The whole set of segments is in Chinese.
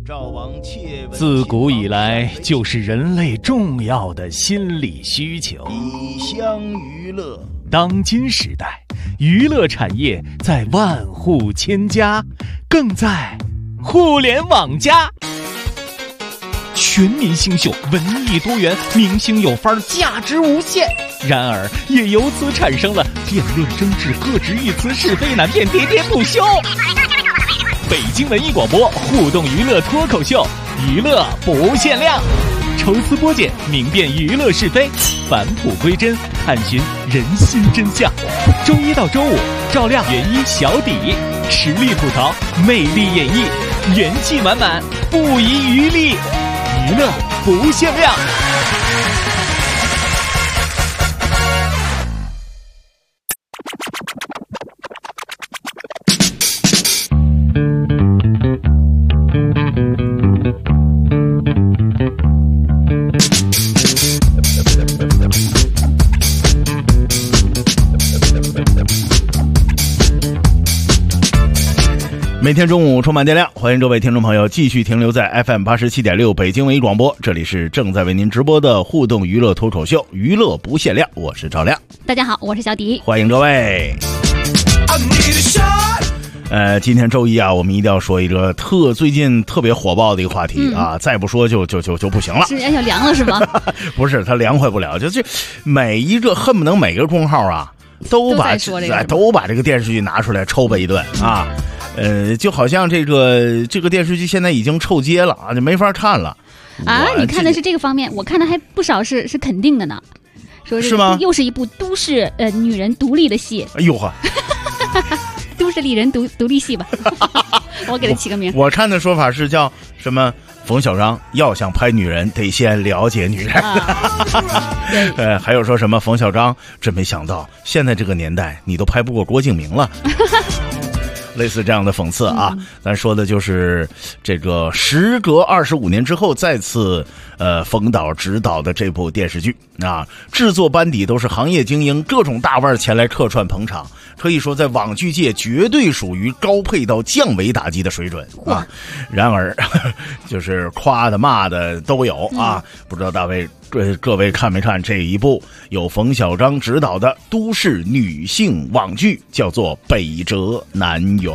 自古以来就是人类重要的心理需求。 以乡娱乐。 当今时代，娱乐产业在万户千家，更在互联网加。全民星秀，文艺多元，明星有范儿，价值无限。然而，也由此产生了辩论争执、各执一词、是非难辨、喋喋不休。北京文艺广播互动娱乐脱口秀，娱乐不限量，抽丝剥茧，明辨娱乐是非，返璞归真，探寻人心真相。周一到周五，照亮原一小底，实力吐槽，魅力演绎，元气满满，不遗余力，娱乐不限量。每天中午充满电量，欢迎各位听众朋友继续停留在 FM87.6 北京文艺广播，这里是正在为您直播的互动娱乐脱口秀，娱乐不限量，我是赵亮。 大家好，我是小迪， 欢迎各位。今天周一啊，我们一定要说一个最近特别火爆的一个话题啊，再不说就不行了。 是要凉了是吗？ 不是，它凉快不了，就是每一个恨不能每个公号啊都把这个电视剧拿出来抽吧一顿啊。就好像这个电视剧现在已经臭街了啊，就没法看了啊。你看的是这个方面，我看的还不少是肯定的呢。说是吗？ 又是一部都市女人独立的戏。 哎呦呵， 都市丽人独立戏吧。我给他起个名。 我看的说法是叫什么？冯小刚要想拍女人，得先了解女人。对，还有说什么冯小刚真没想到，现在这个年代你都拍不过郭敬明了。类似这样的讽刺啊，咱说的就是这个时隔25年之后再次冯导执导的这部电视剧啊，制作班底都是行业精英，各种大腕前来客串捧场，可以说在网剧界绝对属于高配到降维打击的水准啊。然而就是夸的骂的都有啊，不知道各位看没看这一部由冯小刚执导的都市女性网剧，叫做《北辙南辕》。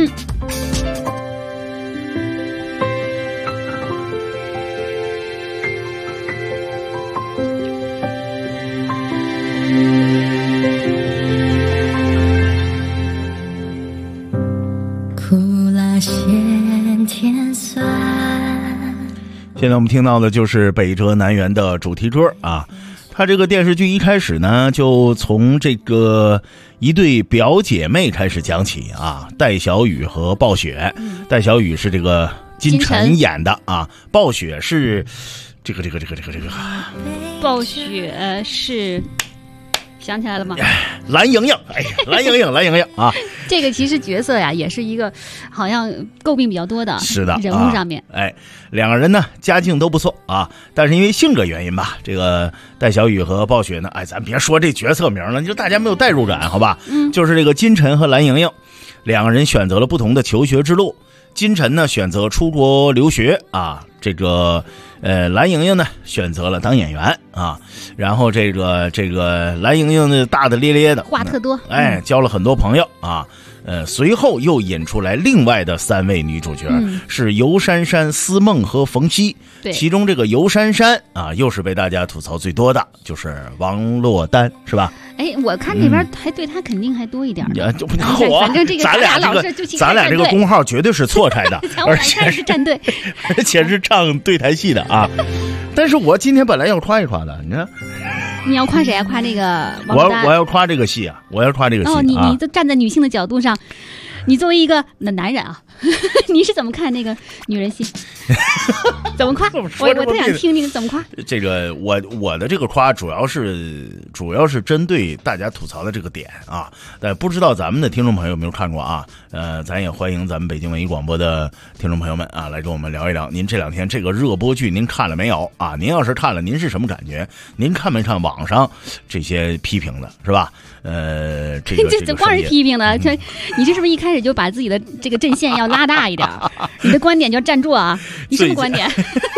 苦辣咸甜酸。 现在我们听到的就是《北辙南辕》的主题歌啊。他这个电视剧一开始呢，就从这个一对表姐妹开始讲起啊，戴小雨和暴雪。戴小雨是这个金晨演的啊，暴雪是这个。 暴雪是。想起来了吗？ 蓝莹莹，蓝莹莹啊！ 这个其实角色呀，也是一个好像诟病比较多的， 是的， 人物上面。 两个人呢家境都不错啊，但是因为性格原因吧，这个戴小雨和暴雪呢，咱别说这角色名了，就大家没有代入感，好吧？就是这个金晨和蓝莹莹，两个人选择了不同的求学之路。金晨呢选择出国留学啊，这个蓝莹莹呢选择了当演员啊，然后这个蓝莹莹呢大大咧咧的， 话特多， 交了很多朋友啊。随后又引出来另外的3位女主角，是尤珊珊、思梦和冯曦。其中这个尤珊珊啊，又是被大家吐槽最多的，就是王珞丹，是吧？ 我看那边还对她肯定还多一点。 反正这个咱俩这个公号绝对是错开的，而且是站队， 而且是唱对台戏的啊。但是我今天本来要夸一夸的，你看。 你要夸谁啊？夸那个王珞丹？ 我要夸这个戏啊！我要夸这个戏。 你都站在女性的角度上，你作为一个男人啊，你是怎么看那个女人戏？怎么夸？我特想听你怎么夸。 这个我的这个夸主要是针对大家吐槽的这个点啊。但不知道咱们的听众朋友有没有看过啊？咱也欢迎咱们北京文艺广播的听众朋友们啊，来跟我们聊一聊。您这2天这个热播剧您看了没有啊？您要是看了，您是什么感觉？您看没看网上这些批评的，是吧？这光是批评的，你这是不是一开始就把自己的这个阵线要拉大一点，你的观点就要站住啊！你什么观点？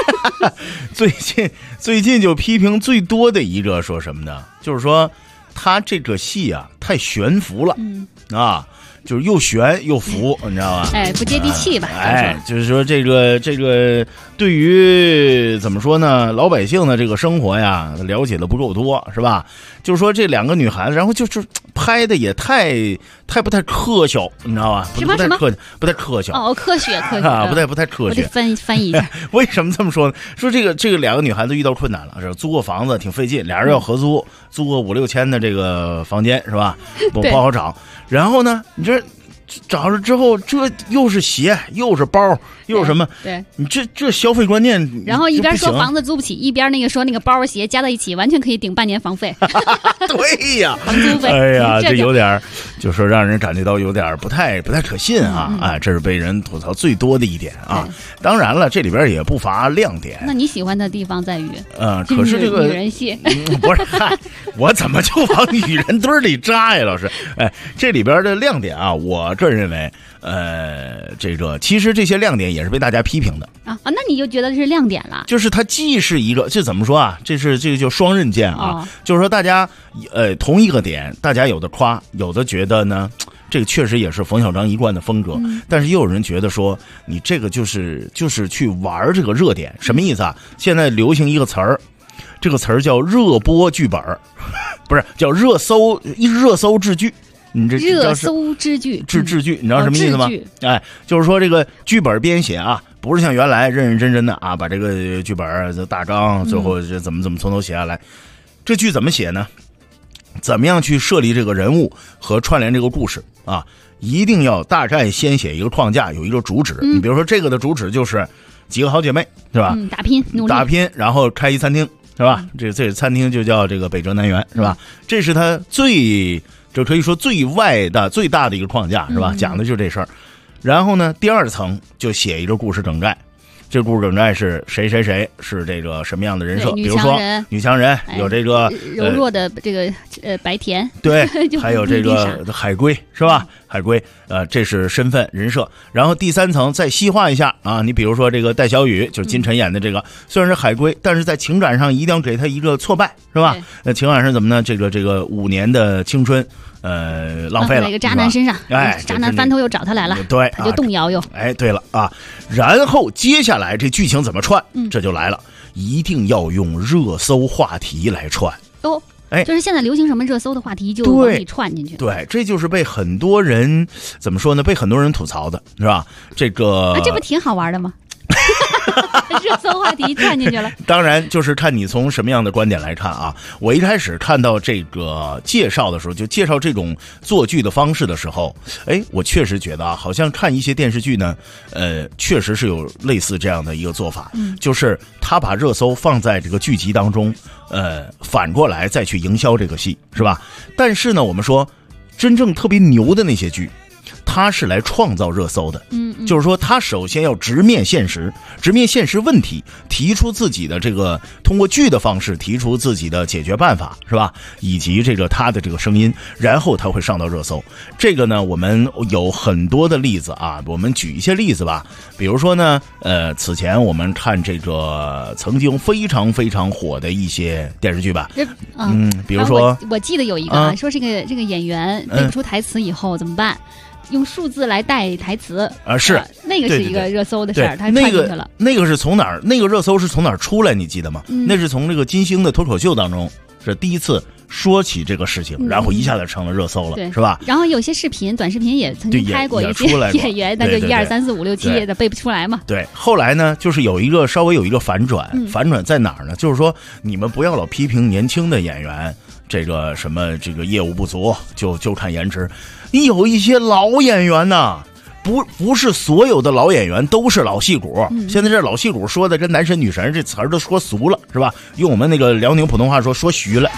最近就批评最多的一个说什么呢？就是说他这个戏啊太悬浮了，啊。就是又悬又浮，你知道吧？ 哎，不接地气吧？ 就是说这个对于怎么说呢，老百姓的这个生活呀，了解的不够多，是吧？就是说这两个女孩子，然后就是拍的也太不太科学，你知道吧？ 什么不太科学哦，科学啊，不太科学。 我得翻译一下。 为什么这么说呢？说这个两个女孩子遇到困难了，是租个房子挺费劲，俩人要合租，租个5-6千的这个房间，是吧？不好找。然后呢，你这找了之后，这又是鞋，又是包，又是什么？ 对， 你这消费观念， 然后一边说房子租不起，一边那个说那个包鞋加在一起，完全可以顶半年房费。 对呀， 房租费。 哎呀，这有点，就说让人感觉到有点不太可信啊！哎，这是被人吐槽最多的一点啊。当然了，这里边也不乏亮点。 那你喜欢的地方在于， 可是这个女人戏， 不是，嗨，我怎么就往女人堆里扎呀，老师？哎，这里边的亮点啊，我个人认为，这个其实这些亮点也是被大家批评的啊，那你就觉得这是亮点了？ 就是它既是一个，这怎么说啊？这个叫双刃剑啊，就是说大家同一个点，大家有的夸，有的觉得呢，这个确实也是冯小刚一贯的风格，但是也有人觉得说你这个就是去玩这个热点，什么意思啊？现在流行一个词儿，这个词儿叫热播剧本，不是叫热搜制剧。你这热搜制剧， 制剧，你知道什么意思吗？哎，就是说这个剧本编写啊，不是像原来认认真真的啊，把这个剧本大纲最后怎么从头写下来。这剧怎么写呢？怎么样去设立这个人物和串联这个故事啊？一定要大概先写一个框架，有一个主旨。你比如说这个的主旨就是几个好姐妹，是吧？ 打拼努力， 打拼，然后开一餐厅，是吧？这餐厅就叫这个北辙南辕，是吧？这是他这可以说最大的一个框架，是吧？讲的就是这事儿。然后呢，第二层就写一个故事梗概，这故事梗概是谁是这个什么样的人设？比如说女强人，有这个柔弱的这个白田， 对，还有这个海龟，是吧？海龟，这是身份人设。然后第三层再细化一下啊，你比如说这个戴小雨，就是金晨演的这个，虽然是海龟，但是在情感上一定要给他一个挫败，是吧？那情感上怎么呢？这个5年的青春，浪费了一个渣男身上， 哎， 渣男翻头又找他来了， 对， 他就动摇又。 哎，对了啊，然后接下来这剧情怎么串？这就来了，一定要用热搜话题来串哦。 哎， 就是现在流行什么热搜的话题就往里串进去。 对，这就是被很多人怎么说呢？被很多人吐槽的，是吧？这不挺好玩的吗？热搜话题串进去了。 当然，就是看你从什么样的观点来看啊。我一开始看到这个介绍的时候，就介绍这种做剧的方式的时候，哎，我确实觉得啊，好像看一些电视剧呢，确实是有类似这样的一个做法，就是他把热搜放在这个剧集当中，反过来再去营销这个戏，是吧？但是呢，我们说真正特别牛的那些剧，他是来创造热搜的，就是说他首先要直面现实问题，提出自己的这个通过剧的方式提出自己的解决办法，是吧？以及这个他的这个声音，然后他会上到热搜。这个呢，我们有很多的例子啊，我们举一些例子吧。比如说呢，此前我们看这个曾经非常非常火的一些电视剧吧，比如说我记得有一个说这个演员背不出台词以后怎么办？用数字来带台词是那个是一个热搜的事儿，他串进去了。 那个是从哪儿？那个热搜是从哪儿出来？你记得吗？那是从这个金星的脱口秀当中是第一次说起这个事情，然后一下子成了热搜了，是吧？ 然后有些短视频也曾经拍过一些演员，那就1、2、3、4、5、6、7的背不出来嘛。 对，后来呢，就是稍微有一个反转，反转在哪儿呢？就是说你们不要老批评年轻的演员。这个什么这个业务不足，就看颜值。你有一些老演员呢，不是所有的老演员都是老戏骨。现在这老戏骨说的跟男神女神这词儿都说俗了，是吧？用我们那个辽宁普通话说虚了。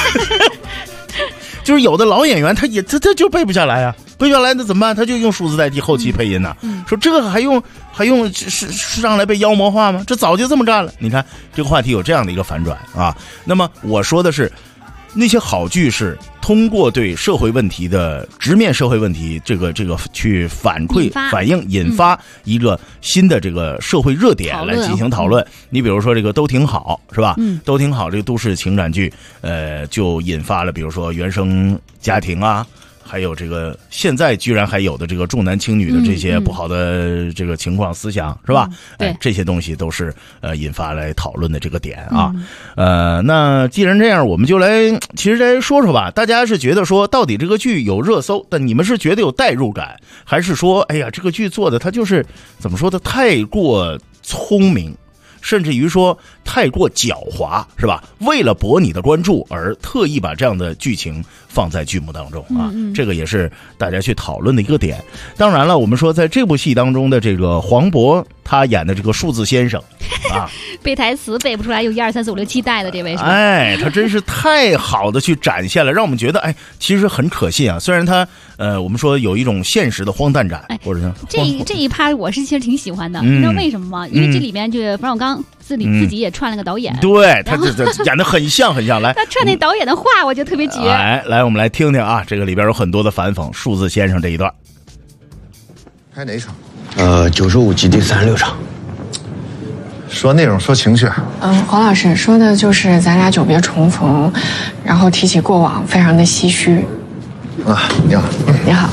就是有的老演员他就背不下来啊，背不下来那怎么办？他就用数字代替后期配音呢。说这个还用是上来被妖魔化吗？这早就这么干了。你看这个话题有这样的一个反转啊。那么我说的是， 那些好剧是通过对社会问题的直面社会问题，这个去反馈、反映、引发一个新的这个社会热点来进行讨论。你比如说这个都挺好，是吧？都挺好，这个都市情感剧，就引发了比如说原生家庭啊。还有这个现在居然还有的这个重男轻女的这些不好的这个情况思想，是吧？ 对， 这些东西都是引发来讨论的这个点啊。那既然这样，我们就其实来说说吧。大家是觉得说，到底这个剧有热搜，但你们是觉得有代入感，还是说，哎呀，这个剧做的它就是怎么说的，太过聪明？甚至于说太过狡猾，是吧？为了博你的关注而特意把这样的剧情放在剧目当中啊，这个也是大家去讨论的一个点。当然了，我们说在这部戏当中的这个黄渤，他演的这个数字先生啊， 背台词背不出来，有1、2、3、4、5、6、7代的这位是吧？ 哎，他真是太好的去展现了，让我们觉得哎，其实很可信啊。虽然他我们说有一种现实的荒诞感，或者这一趴我是其实挺喜欢的，你知道为什么吗？因为这里面就冯小刚自己也串了个导演， 对，他这演得很像很像。来， 他串那导演的话，我觉得特别绝。 来，我们来听听啊，这个里边有很多的反讽数字先生这一段。 拍哪场 ？95集第36场。 说内容说情绪。 黄老师说的就是咱俩久别重逢，然后提起过往，非常的唏嘘。 啊，你好。 你好。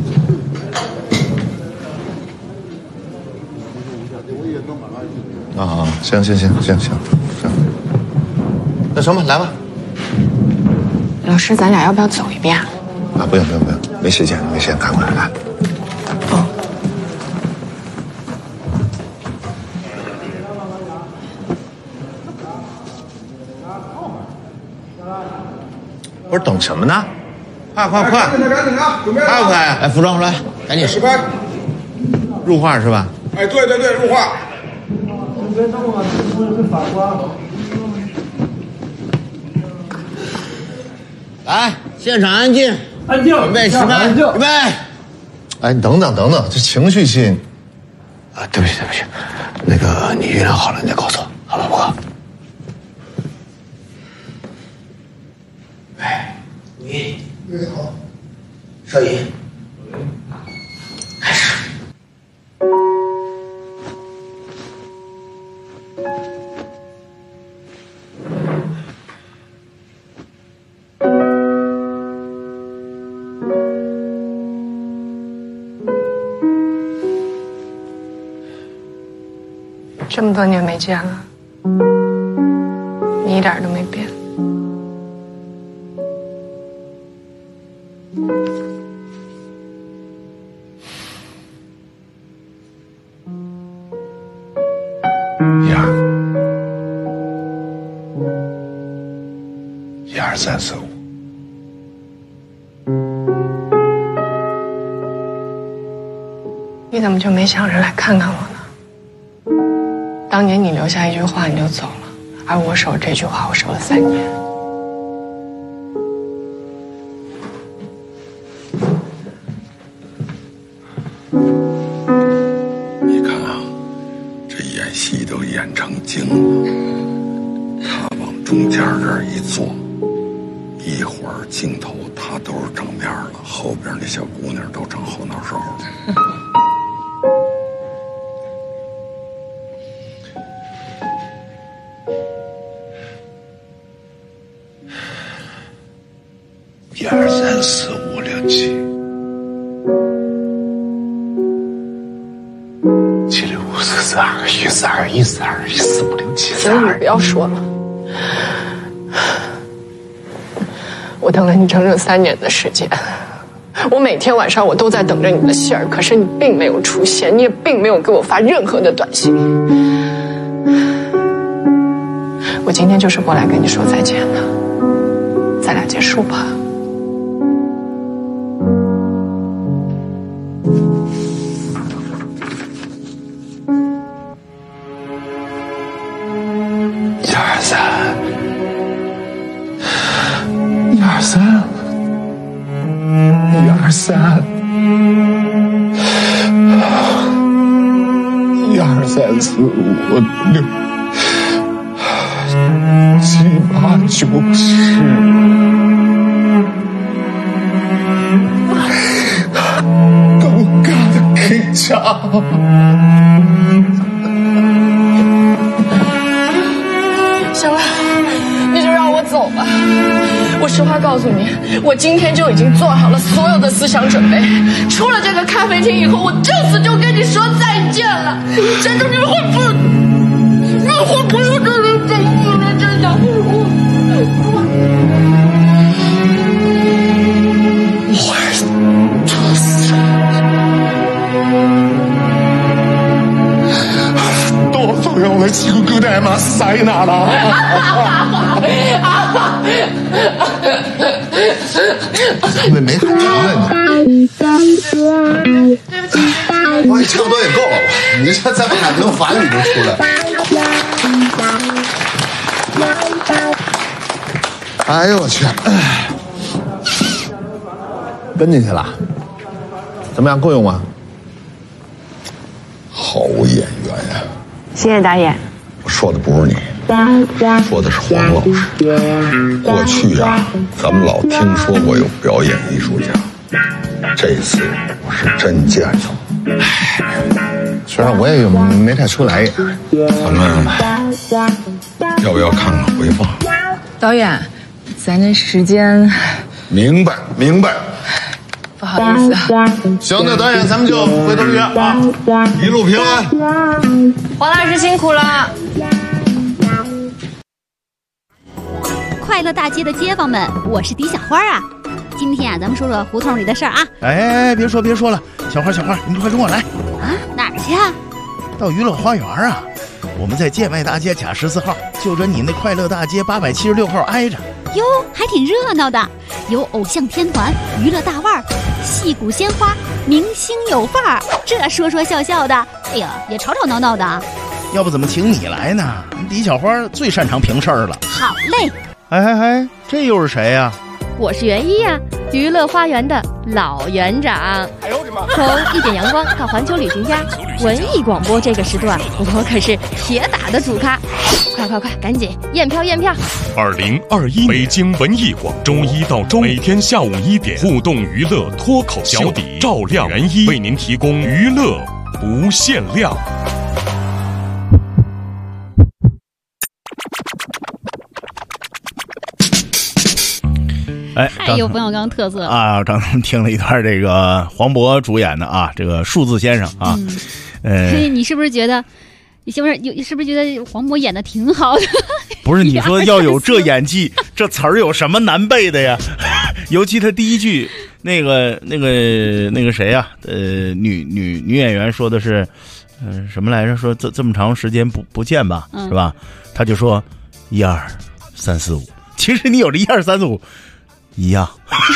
啊，行，那什么，来吧。 老师，咱俩要不要走一遍？ 啊，不用，没时间，赶快来。 哦。 不是等什么呢？快！ 赶紧啊！准备了！ 快！ 来，服装来，赶紧实拍。 入画是吧？ 哎，对，入画。 别动啊！这是法官。 来，现场安静，准备实拍，预备。 哎，你等等，这情绪戏。 啊，对不起，那个你酝酿好了，你再告诉我，好吧，博哥。哎，你好，摄影，开始。 这么多年没见了，你一点都没变。 1、2、3、4、5。 你怎么就没想着来看看我呢？当年你留下一句话你就走了，而我守这句话我守了3年。 你看啊，这演戏都演成精了，他往中间这儿一坐，一会儿镜头他都是正面了，后边那小姑娘都成后脑勺了。 1、2、3、4、5、6、7，7、6、5、4、4、2、1、4、2、1、4、2、1、4、5、6、7、 行，你不要说了。我等了你整整3年的时间，我每天晚上我都在等着你的信儿，可是你并没有出现，你也并没有给我发任何的短信。我今天就是过来跟你说再见的，咱俩结束吧。 1、2、3、4、5、6。 起码就是更加的开枪。 行了，你就让我走吧。我实话告诉你，我今天就已经做好了所有的思想准备。出了这个咖啡厅以后，我就此就跟你说再见了。真的，你会不要这里等我了，真的。 多重要的几个狗蛋嘛，塞哪了？ 没喊成了你。我也差不多也够了，你这再不喊成法语都出来。哎呦我去！跟进去了，怎么样？够用吗？ 好演员呀！ 谢谢导演。 我说的不是你，说的是黄老师。过去呀，咱们老听说过有表演艺术家，这次我是真见着了。 虽然我也没太出来。 咱们要不要看看回放？ 导演，咱这时间…… 明白。 不好意思啊。 行，那导演咱们就回头约啊，一路平安。 黄老师辛苦了。 快乐大街的街坊们，我是狄小花啊。今天啊，咱们说说胡同里的事儿啊。 哎，别说了，小花，你快跟我来啊！哪儿去啊？ 到娱乐花园啊。我们在建外大街甲14号，就着你那快乐大街876号挨着。 哟，还挺热闹的，有偶像天团、娱乐大腕儿、戏骨鲜花、明星有范儿，这说笑的，哎呀，也吵吵闹闹的。 要不怎么请你来呢？李小花最擅长评事儿了。 好嘞。 哎，这又是谁呀？ 我是袁一呀，娱乐花园的老园长。从一点阳光到环球旅行家，文艺广播这个时段，我可是铁打的主咖。快，赶紧验票 ！2021北京文艺广，周一到周每天下午1点，互动娱乐脱口小底赵亮袁一为您提供娱乐不限量。 哎， 太有冯小刚特色了啊！刚才听了一段这个黄渤主演的啊，这个数字先生啊， 你是不是觉得？你是不是觉得黄渤演的挺好的？ 不是，你说要有这演技，这词儿有什么难背的呀？尤其他第一句，那个谁呀？女演员说的是，什么来着？说这么长时间不见吧，是吧？他就说1、2、3、4、5。其实你有这1、2、3、4、5。一样，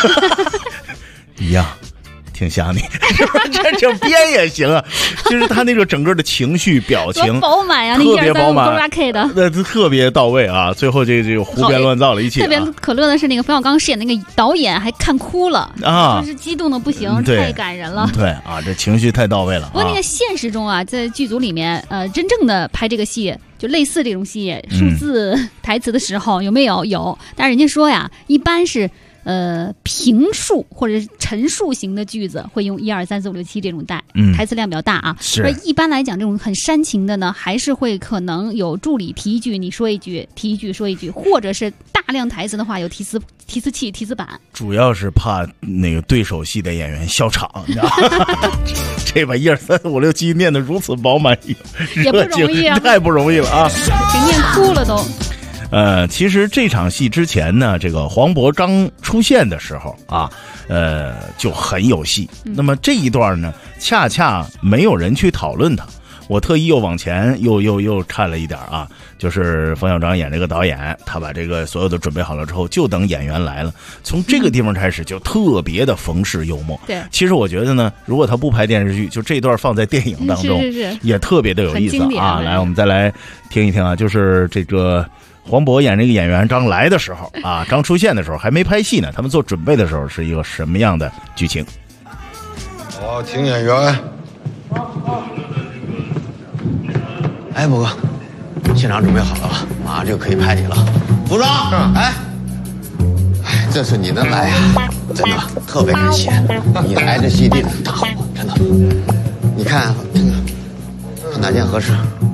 挺像你，这编也行啊。就是他那个整个的情绪表情饱满呀， 特别饱满， 那特别到位啊。最后这个胡编乱造了一切。 特别可乐的是，那个冯小刚饰演那个导演还看哭了啊，就是激动的不行，太感人了。 对啊，这情绪太到位了。 不过那个现实中啊，在剧组里面，真正的拍这个戏，就类似这种戏，数字台词的时候有没有？有，但是人家说呀，一般是。评述或者是陈述型的句子会用1、2、3、4、5、6、7这种带，台词量比较大啊。而一般来讲，这种很煽情的呢，还是会可能有助理提一句，你说一句，提一句说一句，或者是大量台词的话有提词器、提词板。主要是怕那个对手戏的演员笑场，你知道吗？这把1、2、3、4、5、6、7念得如此饱满， 也不容易啊， 太不容易了啊， 给念哭了都。 其实这场戏之前呢，这个黄渤刚出现的时候啊，就很有戏。那么这一段呢，恰恰没有人去讨论它。我特意又往前又看了一点啊，就是冯小刚演这个导演，他把这个所有的准备好了之后，就等演员来了。从这个地方开始就特别的冯氏幽默。 对， 其实我觉得呢，如果他不拍电视剧，就这段放在电影当中，也特别的有意思啊。来，我们再来听一听啊，就是这个。黄渤演这个演员刚来的时候啊，刚出现的时候还没拍戏呢，他们做准备的时候是一个什么样的剧情？ 好，请演员。 哎，博哥， 现场准备好了吧？马上就可以拍你了。服装，哎，这是你的来呀，真的特别感谢你来这戏地很大好，真的。你看哪件合适？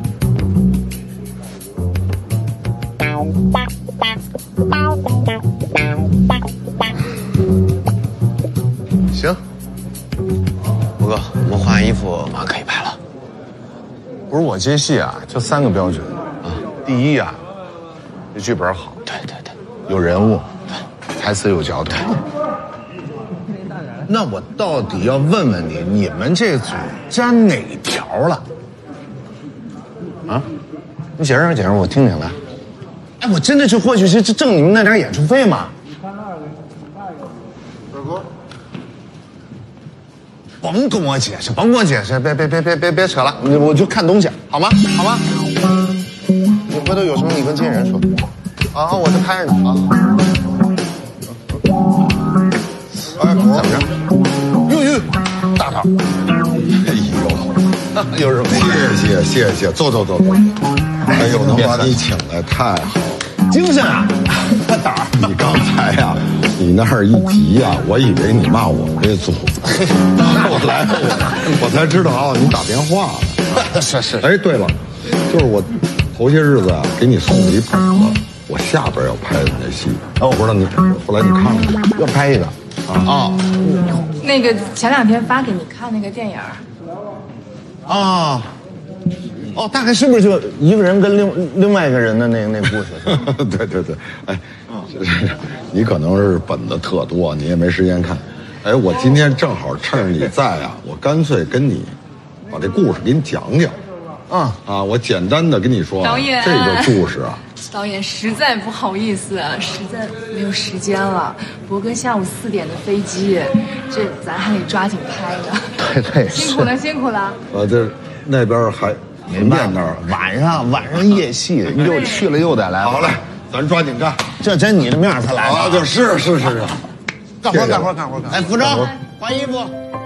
行，吴哥，我们换完衣服马上可以拍了。 不是我接戏啊，就3个标准啊。第一啊，这剧本好， 对， 有人物，台词有嚼头。那我到底要问问你，你们这组沾哪条了？啊？你解释解释，我听听来。哎，我真的去过去是挣你们那点演出费吗？甭跟我解释，别扯了，我就看东西，好吗？你回头有什么你跟经纪人说。啊，我这拍着呢啊。哎，怎么着？哟，大头。哎呦，有什么？ 谢谢，坐。哎呦，能把你请来太好了， 精神啊，胆儿。 你刚才呀，你那儿一急呀，我以为你骂我们这组，后来我才知道啊，你打电话了。 是。 哎，对了，就是我头些日子啊，给你送了一本子，我下边要拍的那戏，我不知道你后来你看了没？ 要拍一个啊。 那个前2天发给你看那个电影啊。哦，大概是不是就一个人跟另外一个人的那故事？ 对，哎，你可能是本子特多，你也没时间看。哎，我今天正好趁着你在啊，我干脆跟你把这故事给你讲讲。我简单的跟你说， 导演， 这个故事啊， 导演实在不好意思啊，实在没有时间了。博哥下午4点的飞机，这咱还得抓紧拍呢。 对， 辛苦了。 这那边还。 没办法，晚上夜戏又去了又得来。 好嘞，咱抓紧干， 这真你的面才来啊！就是， 干活。哎，服装换衣服。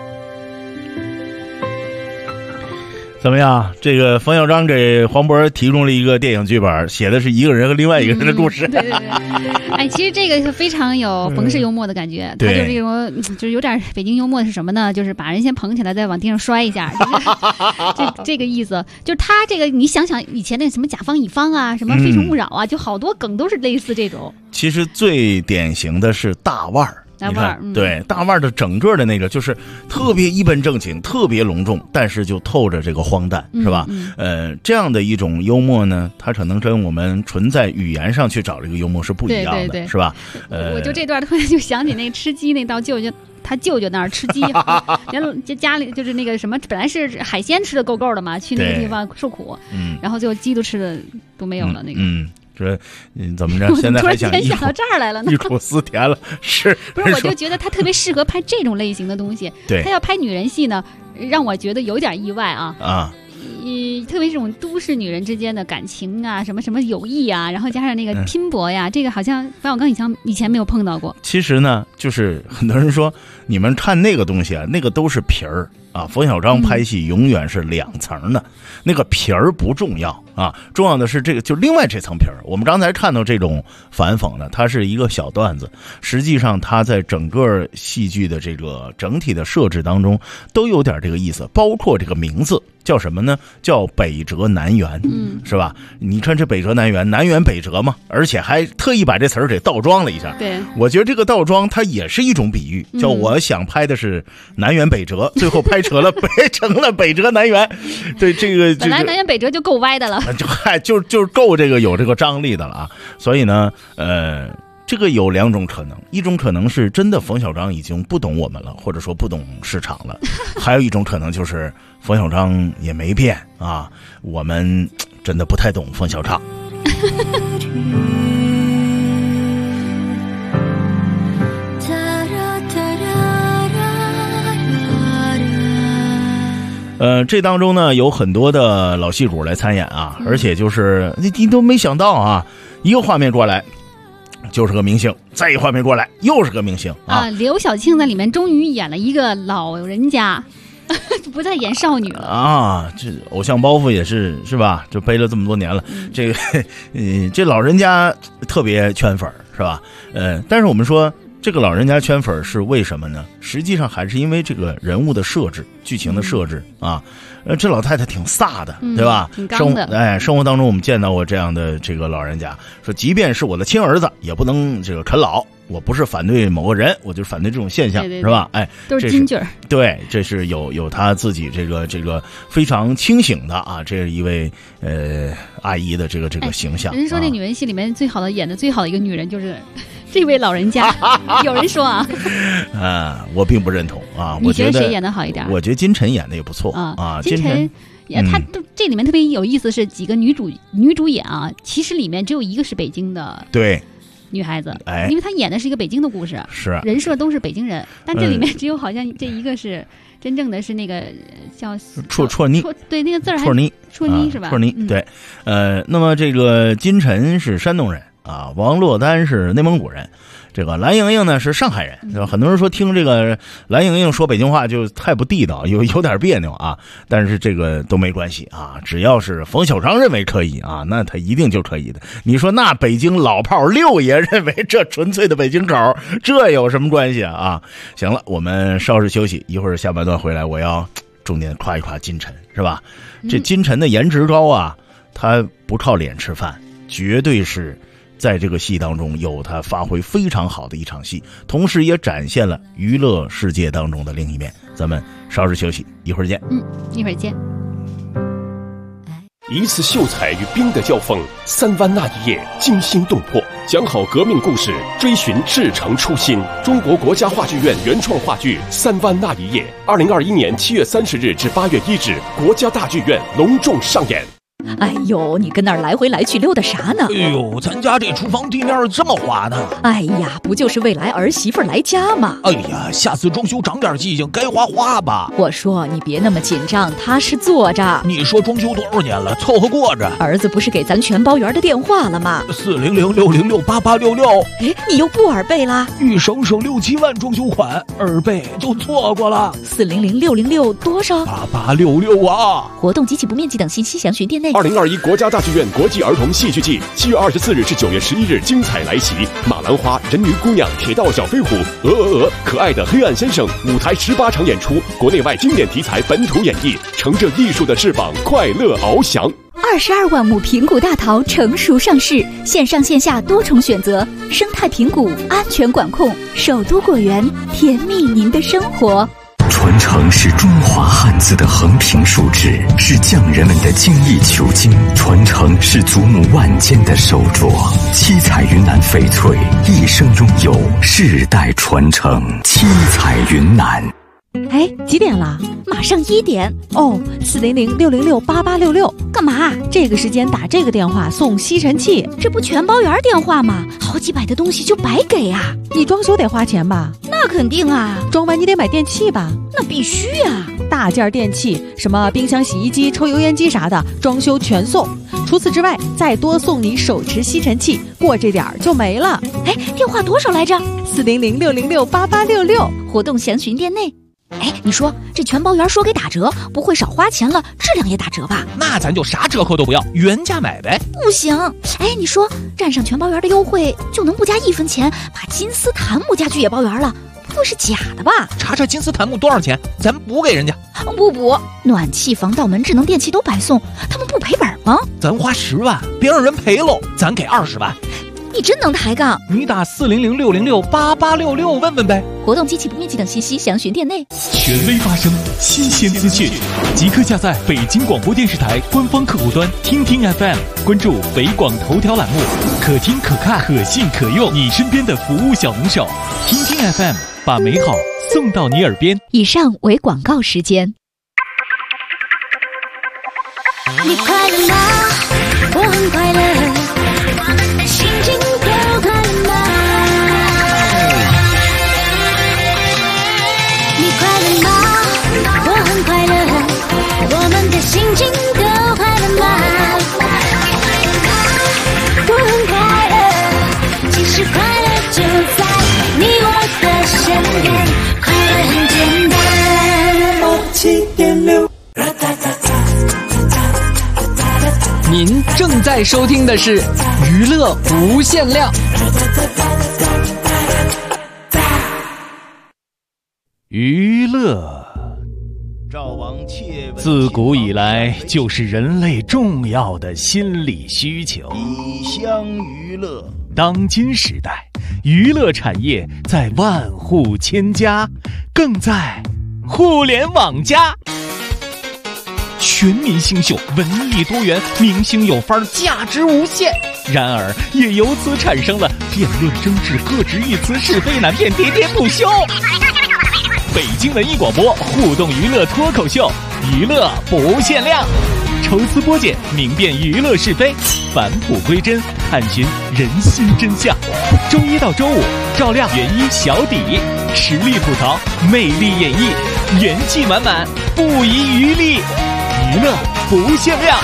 怎么样？这个冯小刚给黄渤提供了一个电影剧本，写的是一个人和另外一个人的故事。 对。哎，其实这个是非常有冯氏幽默的感觉。他就是这种，就是有点北京幽默是什么呢？就是把人先捧起来，再往地上摔一下，就是这个意思。就是他这个，你想想以前那什么甲方乙方啊，什么非诚勿扰啊，就好多梗都是类似这种。 其实最典型的是大腕儿。你看，对大腕的整个的那个就是特别一本正经，特别隆重，但是就透着这个荒诞，是吧？这样的一种幽默呢，它可能跟我们纯在语言上去找这个幽默是不一样的， 对是吧？ 我就这段突然就想起那个吃鸡那道他舅舅那儿吃鸡，家里就是那个什么，本来是海鲜吃的够够的嘛，去那个地方受苦，然后就鸡都吃的都没有了那个。 说怎么着？现在还想想到这儿来了呢？ 忆苦思甜了，是不是？我就觉得他特别适合拍这种类型的东西。 对， 他要拍女人戏呢，让我觉得有点意外啊。特别这种都市女人之间的感情啊，什么什么友谊啊，然后加上那个拼搏呀，这个好像冯小刚以前没有碰到过。 其实呢，就是很多人说你们看那个东西啊，那个都是皮儿啊。冯小刚拍戏永远是2层的，那个皮儿不重要啊，重要的是这个就另外这层皮儿。我们刚才看到这种反讽呢，它是一个小段子，实际上它在整个戏剧的这个整体的设置当中都有点这个意思，包括这个名字叫什么呢？叫北辙南辕，是吧？你看这北辙南辕，南辕北辙嘛，而且还特意把这词儿给倒装了一下。 对， 我觉得这个倒装它也是一种比喻，叫我想拍的是南辕北辙，最后拍成了北辙南辕。对，这个本来南辕北辙就够歪的了， 就够这个有这个张力的了啊。所以呢，这个有2种可能，一种可能是真的冯小刚已经不懂我们了，或者说不懂市场了；还有一种可能就是冯小刚也没变啊，我们真的不太懂冯小刚。这当中呢有很多的老戏骨来参演啊，而且就是你都没想到啊，一个画面过来就是个明星，再一画面过来又是个明星啊！ 刘晓庆在里面终于演了一个老人家， 不再演少女了啊。这偶像包袱也是吧？就背了这么多年了。这个，这老人家特别圈粉是吧？但是我们说这个老人家圈粉是为什么呢？实际上还是因为这个人物的设置、剧情的设置啊。这老太太挺飒的，对吧？ 挺刚的。 生活当中我们见到过这样的这个老人家，说即便是我的亲儿子，也不能这个啃老。我不是反对某个人，我就是反对这种现象， 对是吧？ 都是金句。 对，这是有他自己这个非常清醒的啊，这是一位阿姨的这个形象。 人说那女人戏里面演的最好的一个女人就是这位老人家，有人说啊， 我并不认同啊。 你觉得谁演的好一点？ 我觉得金晨演的也不错啊。 金晨。她这里面特别有意思是几个女主演啊，其实里面只有一个是北京的女孩子，因为她演的是一个北京的故事， 是人设都是北京人，但这里面只有好像这一个是真正的是那个叫绰妮， 对，那个字儿绰妮是吧？ 绰妮对，那么这个金晨是山东人啊，王珞丹是内蒙古人。这个蓝盈莹呢是上海人，对吧？很多人说听这个蓝盈莹说北京话就太不地道，有点别扭啊。但是这个都没关系啊，只要是冯小刚认为可以啊，那他一定就可以的。你说那北京老炮六爷认为这纯粹的北京口，这有什么关系啊？行了，我们稍事休息，一会儿下半段回来，我要重点夸一夸金晨，是吧？这金晨的颜值高啊，他不靠脸吃饭，绝对是。在这个戏当中有他发挥非常好的一场戏，同时也展现了娱乐世界当中的另一面。咱们稍事休息，一会儿见。 一会儿见。 一次秀才与兵的交锋，3湾那一夜惊心动魄，讲好革命故事，追寻至诚初心。中国国家话剧院原创话剧《3湾那一夜》，2021年7月30日至8月1日，国家大剧院隆重上演。 哎呦，你跟那儿来回来去溜达啥呢？ 哎呦，咱家这厨房地面这么滑呢。 哎呀，不就是未来儿媳妇来家吗？ 哎呀，下次装修长点记性，该花吧。 我说你别那么紧张，踏实坐着。 你说装修多少年了，凑合过着。 儿子不是给咱全包圆的电话了吗 ？400-606-8866。 哎，你又不耳背啦？ 欲省6-7万装修款，耳背就错过了。 400-606多少 ？8866啊！ 活动及其不面积等信息详询店内。 2021国家大剧院国际儿童戏剧季7月24日至9月11日精彩来袭，马兰花、人鱼姑娘、铁道小飞虎、可爱的黑暗先生，舞台18场演出，国内外经典题材本土演绎，乘着艺术的翅膀，快乐翱翔。 22万亩平谷大桃成熟上市，线上线下多重选择，生态平谷，安全管控，首都果园，甜蜜您的生活。 传承是中华汉字的横平竖直，是匠人们的精益求精；传承是祖母万间的手镯。七彩云南翡翠一生拥有，世代传承。七彩云南。 哎，几点了？ 马上1点哦。400-606-8866，干嘛？这个时间打这个电话送吸尘器， 这不全包圆电话吗？好几百的东西就白给啊！ 你装修得花钱吧？ 那肯定啊！ 装完你得买电器吧？ 那必须啊！ 大件电器，什么冰箱、洗衣机、抽油烟机啥的，装修全送。除此之外，再多送你手持吸尘器，过这点就没了。 哎，电话多少来着 ？400-606-8866， 活动详询店内。哎，你说这全包圆说给打折，不会少花钱了，质量也打折吧？ 那咱就啥折扣都不要，原价买呗。 不行，哎，你说占上全包圆的优惠，就能不加1分钱把金丝檀木家具也包圆了？不会是假的吧？ 查查金丝檀木多少钱，咱补给人家。 不补，暖气、防盗门、智能电器都白送，他们不赔本吗？ 咱花10万，别让人赔喽，咱给20万。 你真能抬杠！ 你打400-606-8866问问呗。 活动机器不面积等信息详询店内。 权威发声，新鲜资讯，即刻下载北京广播电视台官方客户端听听 FM， 关注北广头条栏目，可听可看可信可用，你身边的服务小能手。听听 FM， 把美好送到你耳边。 以上为广告时间。 你快乐吗？我很快乐。心情都快乐吗？你快乐吗？我很快乐，我们的心情都快乐吗？我很快乐，其实快乐就在你我的身边，快乐很简单。 您正在收听的是娱乐无限量。 娱乐自古以来就是人类重要的心理需求。 一厢娱乐， 当今时代，娱乐产业在万户千家，更在互联网加。全民新秀，文艺多元，明星有范儿，价值无限。然而，也由此产生了辩论争执、各执一词、是非难辨、喋喋不休。北京文艺广播互动娱乐脱口秀，娱乐不限量，抽丝剥茧，明辨娱乐是非，返璞归真，探寻人心真相。周一到周五，照亮原一小底，实力吐槽，魅力演绎，元气满满，不遗余力，娱乐不限量。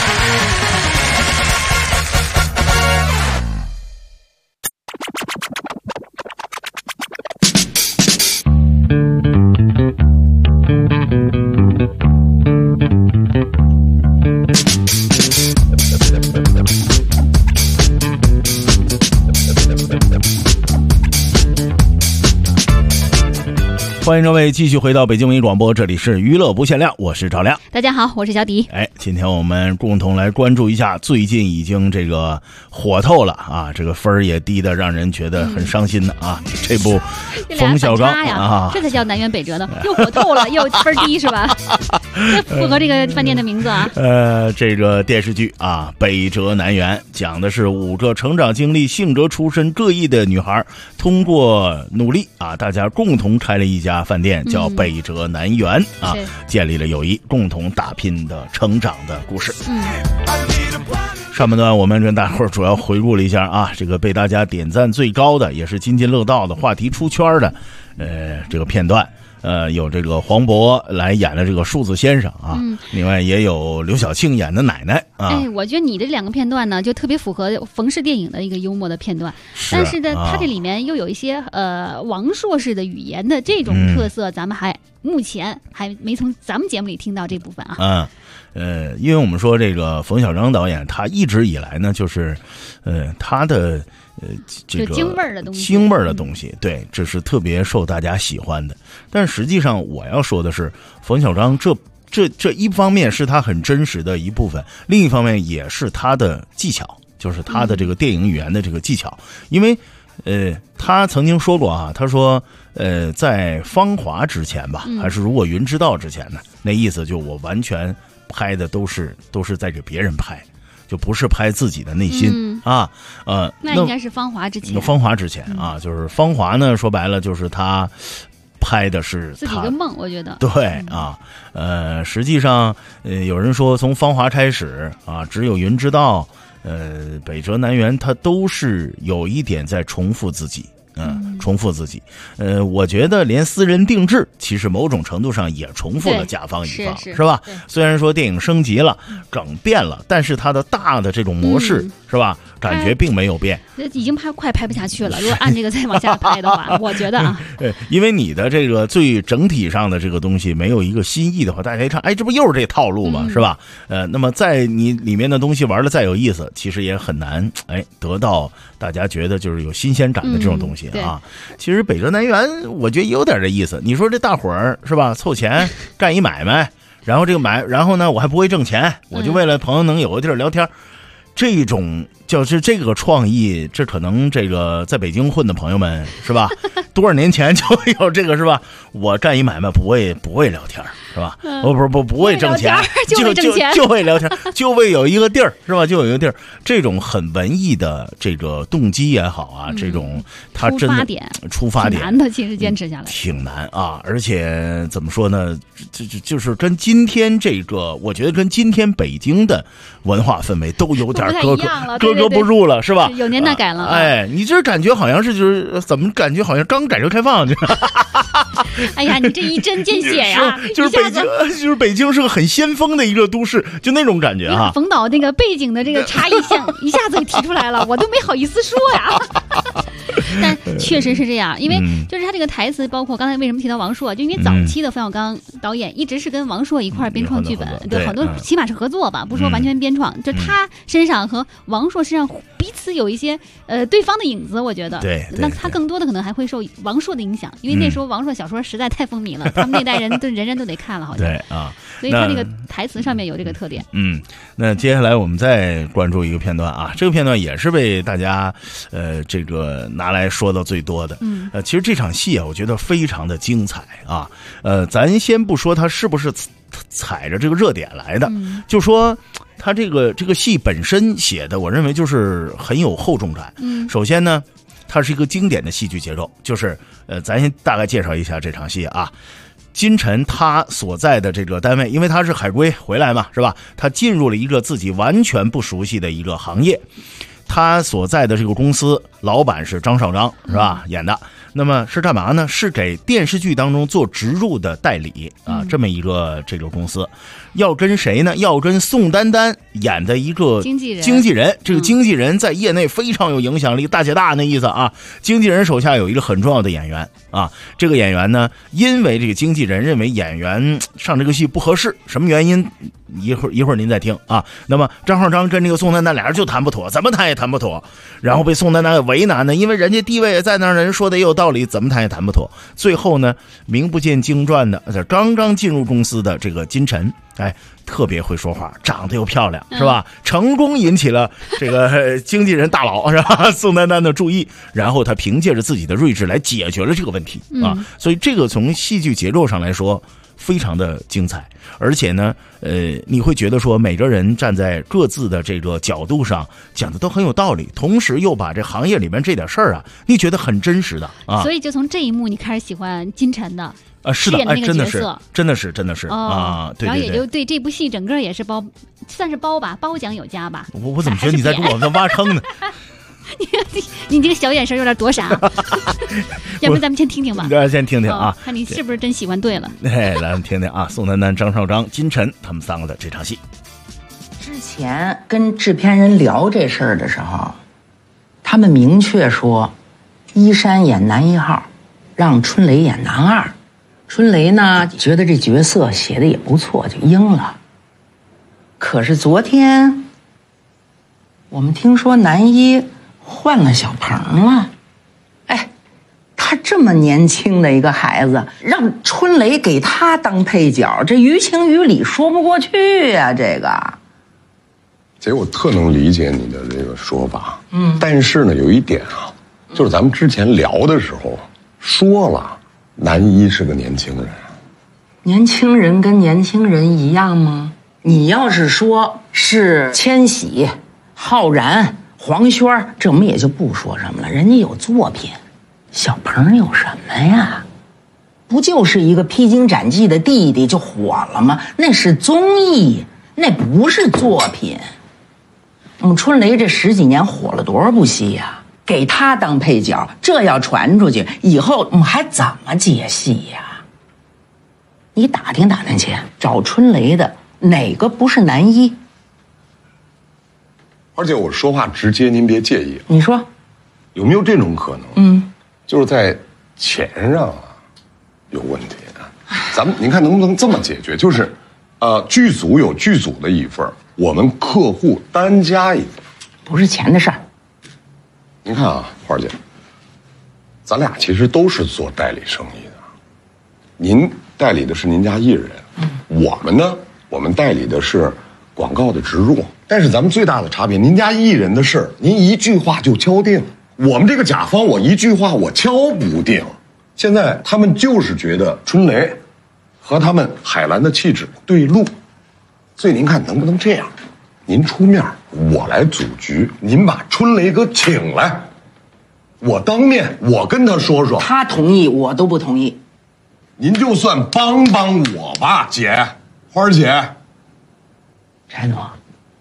欢迎各位继续回到北京文艺广播，这里是娱乐不限量，我是赵亮。 大家好，我是小迪。 今天我们共同来关注一下最近已经这个火透了啊，这个分儿也低的让人觉得很伤心的啊。这部冯小刚啊， 这才叫南辕北辙的，又火透了又分儿低是吧？这符合这个饭店的名字啊。 这个电视剧啊，《北辙南辕》讲的是5个成长经历、性格出身各异的女孩，通过努力啊，大家共同开了一家饭店，叫北辙南辕啊，建立了友谊，共同打拼的成长的故事。上半段我们跟大伙儿主要回顾了一下啊，这个被大家点赞最高的，也是津津乐道的话题出圈的，这个片段。有这个黄渤来演的这个数字先生啊，另外也有刘晓庆演的奶奶啊。 我觉得你的这2个片段呢，就特别符合冯氏电影的一个幽默的片段，但是呢，它这里面又有一些王朔式的语言的这种特色，咱们目前还没从咱们节目里听到这部分啊。 因为我们说这个冯小刚导演，他一直以来呢，就是他的这个京味儿的东西， 京味儿的东西，对，这是特别受大家喜欢的。但实际上，我要说的是，冯小刚这一方面是他很真实的一部分，另一方面也是他的技巧，就是他的这个电影语言的这个技巧。因为他曾经说过啊，他说在《芳华》之前吧，还是《如果云知道》之前呢，那意思就我完全拍的都是在给别人拍。就不是拍自己的内心啊， 那应该是芳华之前。 芳华之前啊，就是芳华呢，说白了就是他拍的是自己的梦，我觉得对啊，实际上有人说从芳华开始啊，只有云知道，北辙南辕，他都是有一点在重复自己。重复自己，我觉得连私人定制，其实某种程度上也重复了甲方乙方，是吧？虽然说电影升级了，梗变了，但是它的大的这种模式，是吧？感觉并没有变。 已经快拍不下去了，如果按这个再往下拍的话，我觉得啊， 因为你的这个最整体上的这个东西没有一个新意的话，大家一看，这不又是这套路吗？是吧？那么在你里面的东西玩的再有意思，其实也很难得到大家觉得就是有新鲜感的这种东西。啊，其实北辙南辕，我觉得有点这意思。你说这大伙儿是吧，凑钱干一买卖，然后呢，我还不会挣钱，我就为了朋友能有个地儿聊天，这种就是这个创意，这可能这个在北京混的朋友们是吧，多少年前就有这个是吧？我干一买卖不会聊天是吧？不会挣钱，就会聊天，就会有一个地儿是吧？就有一个地儿，这种很文艺的这个动机也好啊，这种他真的出发点难的，其实坚持下来挺难啊。而且怎么说呢？就是跟今天这个，我觉得跟今天北京的文化氛围都有点格格不入了，是吧？ 有年代感了。 你这感觉好像是就是怎么感觉好像刚改革开放就。 哎呀，你这一针见血呀！ 就是北京是个很先锋的一个都市，就那种感觉啊。 冯导那个背景的这个差异性一下子给提出来了，我都没好意思说呀。 但确实是这样，因为就是他这个台词，包括刚才为什么提到王朔，就因为早期的冯小刚导演一直是跟王朔一块编创剧本，对，好多起码是合作吧，不说完全编创，就他身上和王朔身上彼此有一些对方的影子，我觉得。 对。 那他更多的可能还会受王朔的影响，因为那时候王朔小说实在太风靡了，他们那代人都人人都得看了，好像。 对啊。 所以他这个台词上面有这个特点。 那接下来我们再关注一个片段啊，这个片段也是被大家这个拿来说到最多的。其实这场戏啊，我觉得非常的精彩啊。咱先不说它是不是踩着这个热点来的，就说它这个戏本身写的，我认为就是很有厚重感。首先呢，它是一个经典的戏剧结构，就是咱先大概介绍一下这场戏啊。金晨他所在的这个单位，因为他是海归回来嘛，是吧？他进入了一个自己完全不熟悉的一个行业。他所在的这个公司老板是张绍刚，是吧？演的。那么是干嘛呢？是给电视剧当中做植入的代理啊，这么一个这个公司，要跟谁呢？要跟宋丹丹演的一个经纪人。这个经纪人在业内非常有影响力，大姐大那意思啊。经纪人手下有一个很重要的演员啊，这个演员呢，因为这个经纪人认为演员上这个戏不合适，什么原因？一会儿您再听啊。那么张绍刚跟这个宋丹丹俩人就谈不妥，怎么谈也谈不妥，然后被宋丹丹给为难呢，因为人家地位也在那儿，人说的也有道理，怎么谈也谈不妥。最后呢，名不见经传的刚刚进入公司的这个金晨，特别会说话，长得又漂亮，是吧？成功引起了这个经纪人大佬，是吧？宋丹丹的注意，然后他凭借着自己的睿智来解决了这个问题啊。所以这个从戏剧结构上来说，非常的精彩。而且呢，你会觉得说每个人站在各自的这个角度上讲的都很有道理，同时又把这行业里面这点事儿啊，你觉得很真实的啊。 所以就从这一幕你开始喜欢金晨的。 是的，真的是啊， 对。 然后也就对这部戏整个也是算是包吧，包奖有加吧。 我怎么觉得你在给我们挖坑呢？ 你这个小眼神有点躲闪，要不然咱们先听听吧。 先听听啊， 看你是不是真喜欢对了。 来听听啊，宋丹丹、张绍刚、金晨他们三个的这场戏。 之前跟制片人聊这事儿的时候，他们明确说，依山演男1号，让春雷演男2。春雷呢，觉得这角色写的也不错，就应了。可是昨天我们听说男1换了小鹏了，他这么年轻的一个孩子，让春雷给他当配角，这于情于理说不过去呀，这个。 姐，我特能理解你的这个说法，但是呢，有一点啊，就是咱们之前聊的时候说了，男1是个年轻人。 年轻人跟年轻人一样吗？你要是说是千玺、浩然、黄轩，这我们也就不说什么了，人家有作品。小鹏有什么呀？不就是一个披荆斩棘的弟弟就火了吗？那是综艺，那不是作品。我们春雷这10几年火了多少部戏呀？给他当配角，这要传出去以后，我们还怎么接戏呀？你打听打听去，找春雷的哪个不是男1？ 而且我说话直接，您别介意。 你说， 有没有这种可能？就是在钱上有问题。咱们您看能不能这么解决？就是，剧组有剧组的一份，我们客户单加一份， 不是钱的事儿。 您看啊，花儿姐，咱俩其实都是做代理生意的。您代理的是您家艺人，我们呢，我们代理的是广告的植入。但是咱们最大的差别，您家艺人的事儿，您一句话就敲定；我们这个甲方，我一句话我敲不定。现在他们就是觉得春雷和他们海蓝的气质对路，所以您看能不能这样？您出面，我来组局，您把春雷哥请来，我当面我跟他说说， 他同意我都不同意。 您就算帮帮我吧，姐，花儿姐。 柴诺，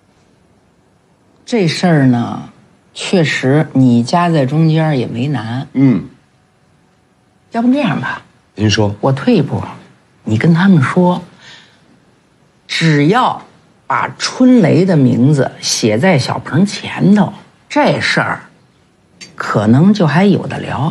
这事儿呢，确实你夹在中间也为难。要不这样吧， 您说， 我退一步，你跟他们说，只要把春雷的名字写在小鹏前头，这事儿可能就还有的聊。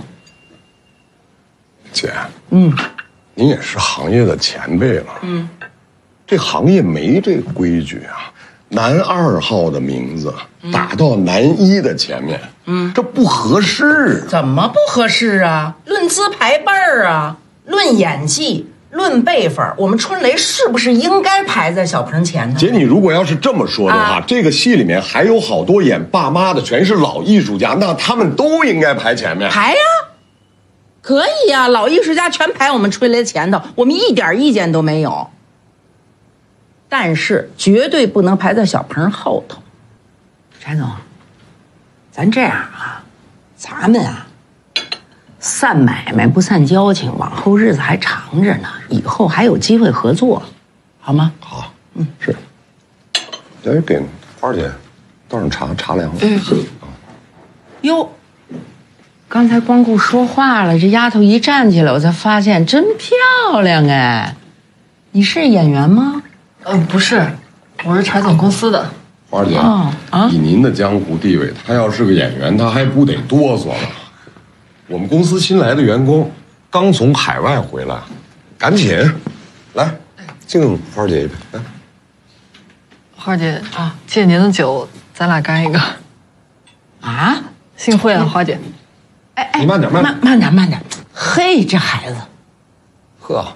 姐，您也是行业的前辈了，这行业没这规矩啊。男2号的名字打到男1的前面，这不合适。 怎么不合适啊？论资排辈儿啊，论演技，论辈分，我们春雷是不是应该排在小鹏前头？ 姐，你如果要是这么说的话，这个戏里面还有好多演爸妈的全是老艺术家，那他们都应该排前面。 排呀，可以呀，老艺术家全排我们春雷前头，我们一点意见都没有。但是绝对不能排在小鹏后头。柴总，咱这样啊，咱们啊，散买卖不散交情，往后日子还长着呢，以后还有机会合作，好吗？ 好，是。来，给花姐倒上茶凉。 哟，刚才光顾说话了，这丫头一站起来，我才发现真漂亮哎！你是演员吗？ 不是，我是柴总公司的。 花姐，以您的江湖地位，他要是个演员，他还不得哆嗦了？我们公司新来的员工刚从海外回来，赶紧来敬花姐一杯。来， 花姐啊，借您的酒，咱俩干一个。 啊， 幸会啊，花姐。 哎， 你慢点， 慢点。嘿，这孩子， 呵。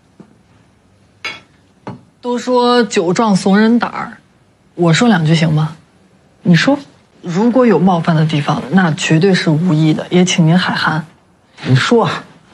都说酒壮怂人胆儿，我说2句行吗？ 你说。 如果有冒犯的地方，那绝对是无意的，也请您海涵。 你说。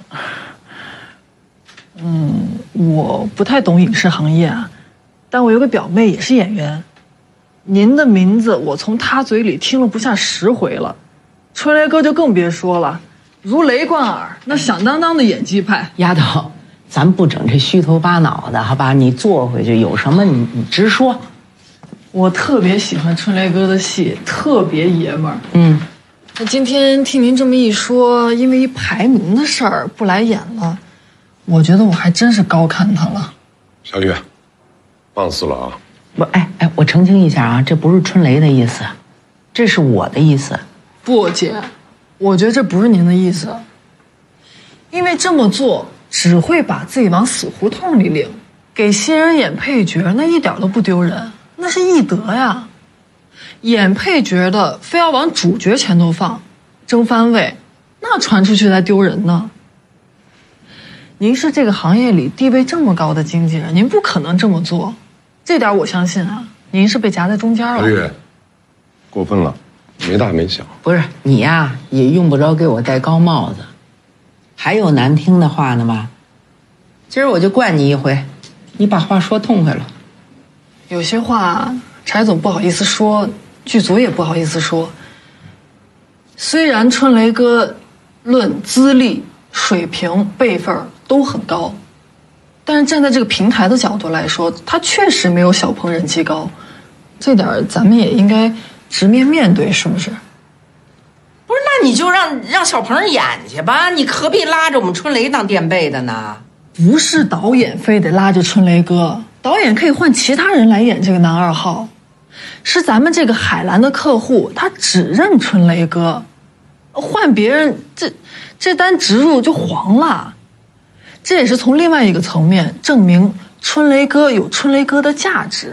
我不太懂影视行业啊，但我有个表妹也是演员。您的名字我从她嘴里听了不下10回了，春雷哥就更别说了，如雷贯耳，那响当当的演技派。 丫头，咱不整这虚头巴脑的，好吧？你坐回去，有什么你直说。 我特别喜欢春雷哥的戏，特别爷们儿。那今天听您这么一说，因为一排名的事儿不来演了，我觉得我还真是高看他了。 小雨，忘死了啊！ 我澄清一下啊，这不是春雷的意思，这是我的意思。 不，姐，我觉得这不是您的意思，因为这么做只会把自己往死胡同里领。给新人演配角，那一点都不丢人，那是艺德呀。演配角的非要往主角前头放，争番位，那传出去才丢人呢。您是这个行业里地位这么高的经纪人，您不可能这么做，这点我相信啊。您是被夹在中间了。 小雨，过分了，没大没小。 不是你呀，也用不着给我戴高帽子。还有难听的话呢吧？今儿我就惯你一回，你把话说痛快了。 有些话柴总不好意思说，剧组也不好意思说。虽然春雷哥论资历、水平、辈分都很高，但是站在这个平台的角度来说，他确实没有小鹏人气高，这点咱们也应该直面面对，是不是？ 不是，那你就让小鹏演去吧，你何必拉着我们春雷当垫背的呢？ 不是导演非得拉着春雷哥，导演可以换其他人来演这个男2号，是咱们这个海蓝的客户他只认春雷哥，换别人这单植入就黄了。这也是从另外一个层面证明春雷哥有春雷哥的价值。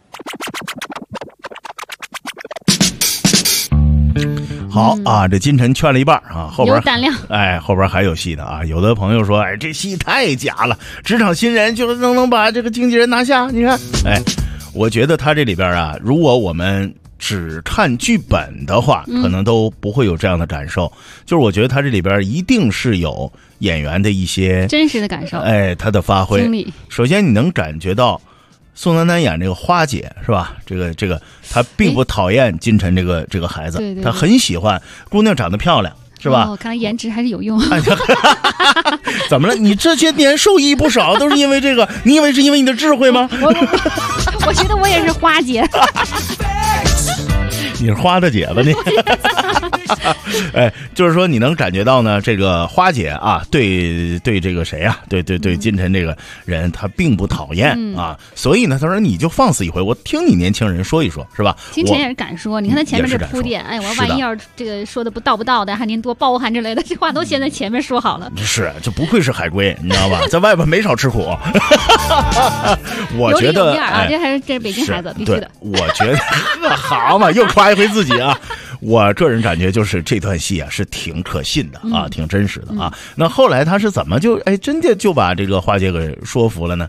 好啊，这金晨劝了一半啊，后边有胆量， 后边还有戏呢啊！有的朋友说，这戏太假了，职场新人就能把这个经纪人拿下？你看，我觉得他这里边啊，如果我们只看剧本的话，可能都不会有这样的感受。就是我觉得他这里边一定是有演员的一些真实的感受， 他的发挥。首先你能感觉到宋丹丹演这个花姐是吧？这个她并不讨厌金晨这个孩子， 对， 她很喜欢姑娘，长得漂亮是吧？ 看来颜值还是有用。 怎么了？你这些年受益不少，都是因为这个？你以为是因为你的智慧吗？ 我觉得我也是花姐。 你是花大姐吧你？ 哎，就是说你能感觉到呢，这个花姐啊，对这个谁啊，对金晨这个人，他并不讨厌啊，所以呢，他说你就放肆一回，我听你年轻人说一说，是吧？ 金晨也是敢说，你看他前面这铺垫，哎，我万一要是这个说的不到的，还您多包涵之类的，这话都先在前面说好了。 是，这不愧是海龟，你知道吧？在外边没少吃苦。我觉得这是北京孩子，必须的。 我觉得好嘛，又夸一回自己啊。我个人感觉就是这段戏啊是挺可信的啊，挺真实的啊。那后来他是怎么真的就把这个花姐给说服了呢？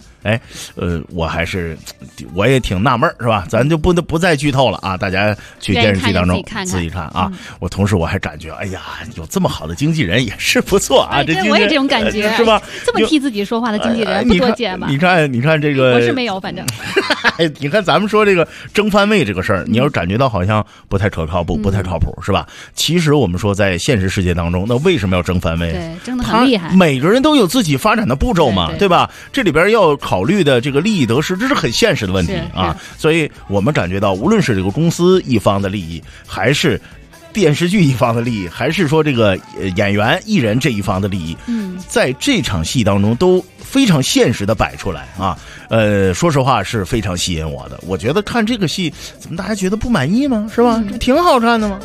我也挺纳闷是吧？咱就不再剧透了啊，大家去电视剧当中自己看啊。同时我还感觉，哎呀，有这么好的经纪人也是不错啊。 我也这种感觉， 是吧？ 这么替自己说话的经纪人不多见吧？ 你看这个， 我是没有，反正。 你看咱们说这个争番位这个事儿，你要感觉到好像不太可靠，不太靠谱，是吧？其实我们说在现实世界当中，那为什么要争番位？ 对，争得很厉害。 每个人都有自己发展的步骤嘛，对吧？这里边要考虑的这个利益得失，这是很现实的问题啊。所以我们感觉到，无论是这个公司一方的利益，还是电视剧一方的利益，还是说这个演员艺人这一方的利益，在这场戏当中都非常现实的摆出来啊。说实话是非常吸引我的。我觉得看这个戏，怎么大家觉得不满意吗？是吧？这挺好看的吗？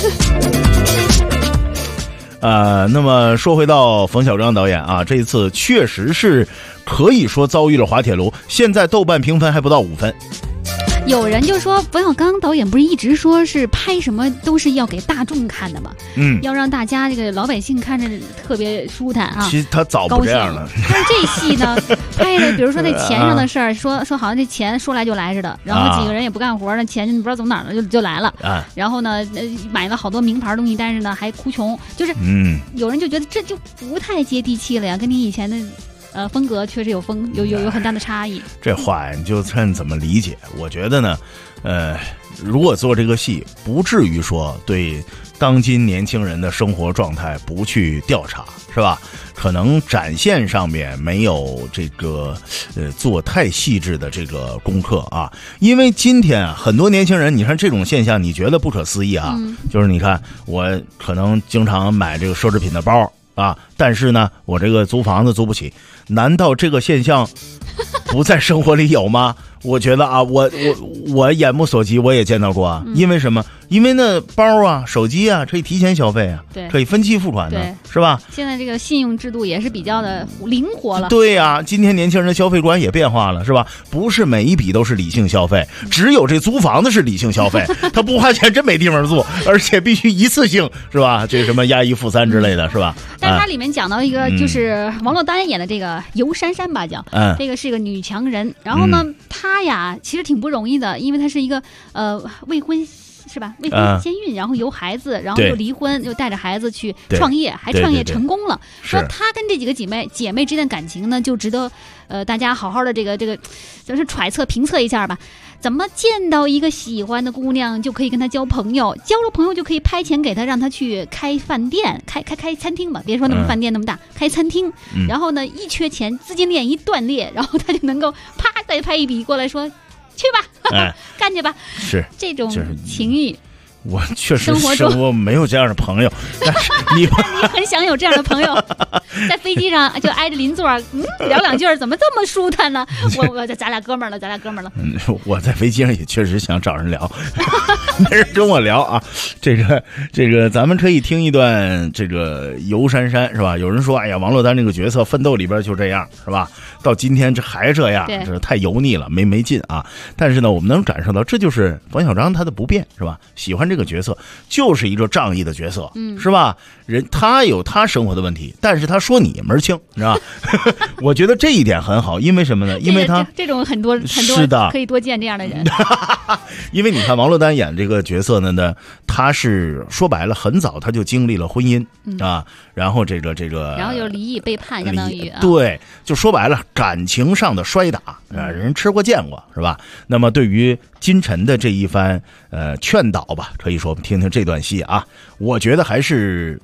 那么说回到冯小刚导演啊，这一次确实是可以说遭遇了滑铁卢，现在豆瓣评分还不到5分。 有人就说冯小刚导演不是一直说是拍什么都是要给大众看的吗？要让大家这个老百姓看着特别舒坦啊。 其实他早不这样了。 但是这戏呢，拍的比如说那钱上的事儿，说好像这钱说来就来似的，然后几个人也不干活，那钱你不知道从哪儿了就来了。然后呢，买了好多名牌东西，但是呢还哭穷，就是有人就觉得这就不太接地气了呀，跟你以前的。风格确实有很大的差异。 这话你就看怎么理解。我觉得呢，如果做这个戏，不至于说对当今年轻人的生活状态不去调查，是吧？可能展现上面没有这个做太细致的这个功课啊。因为今天啊，很多年轻人，你看这种现象，你觉得不可思议啊？就是你看我可能经常买这个奢侈品的包啊，但是呢，我这个租房子租不起。难道这个现象不在生活里有吗？我觉得啊，我眼目所及，我也见到过啊。因为什么？因为那包啊、手机啊，可以提前消费啊， 对， 可以分期付款的，是吧？ 现在这个信用制度也是比较的灵活了。 对呀，今天年轻人的消费观也变化了，是吧？不是每一笔都是理性消费，只有这租房子是理性消费，他不花钱真没地方住，而且必须一次性，是吧？这什么押一付三之类的，是吧？ 但是它里面讲到一个，就是王珞丹演的这个尤珊珊吧，叫这个是一个女强人，然后呢，她呀其实挺不容易的，因为她是一个未婚。是吧？未婚先孕，然后有孩子，然后又离婚，又带着孩子去创业，还创业成功了。说她跟这几个姐妹之间的感情呢，就值得大家好好的这个就是揣测评测一下吧。怎么见到一个喜欢的姑娘就可以跟她交朋友，交了朋友就可以拍钱给她，让她去开饭店，开餐厅吧，别说那么饭店那么大，开餐厅。然后呢，一缺钱，资金链一断裂，然后她就能够啪再拍一笔过来说。去吧，干去吧， 是这种情谊。 我确实生活没有这样的朋友，但是你很想有这样的朋友，在飞机上就挨着邻座，聊两句怎么这么舒坦呢？咱俩哥们儿了。 我在飞机上也确实想找人聊，没人跟我聊啊。这个，咱们可以听一段这个尤珊珊是吧？有人说，哎呀，王珞丹这个角色《奋斗》里边就这样是吧？到今天这还这样，这太油腻了，没劲啊。但是呢，我们能感受到，这就是冯小刚他的不变是吧？喜欢这个角色就是一个仗义的角色，是吧？他有他生活的问题，但是他说你门清，是吧？我觉得这一点很好，因为什么呢？因为他这种很多是的， 可以多见这样的人。 因为你看王珞丹演这个角色呢，他是说白了，很早他就经历了婚姻啊，然后这个， 然后又离异背叛，相当于对，就说白了，感情上的摔打人吃过见过，是吧？那么对于金晨的这一番劝导吧，可以说我们听听这段戏啊，我觉得还是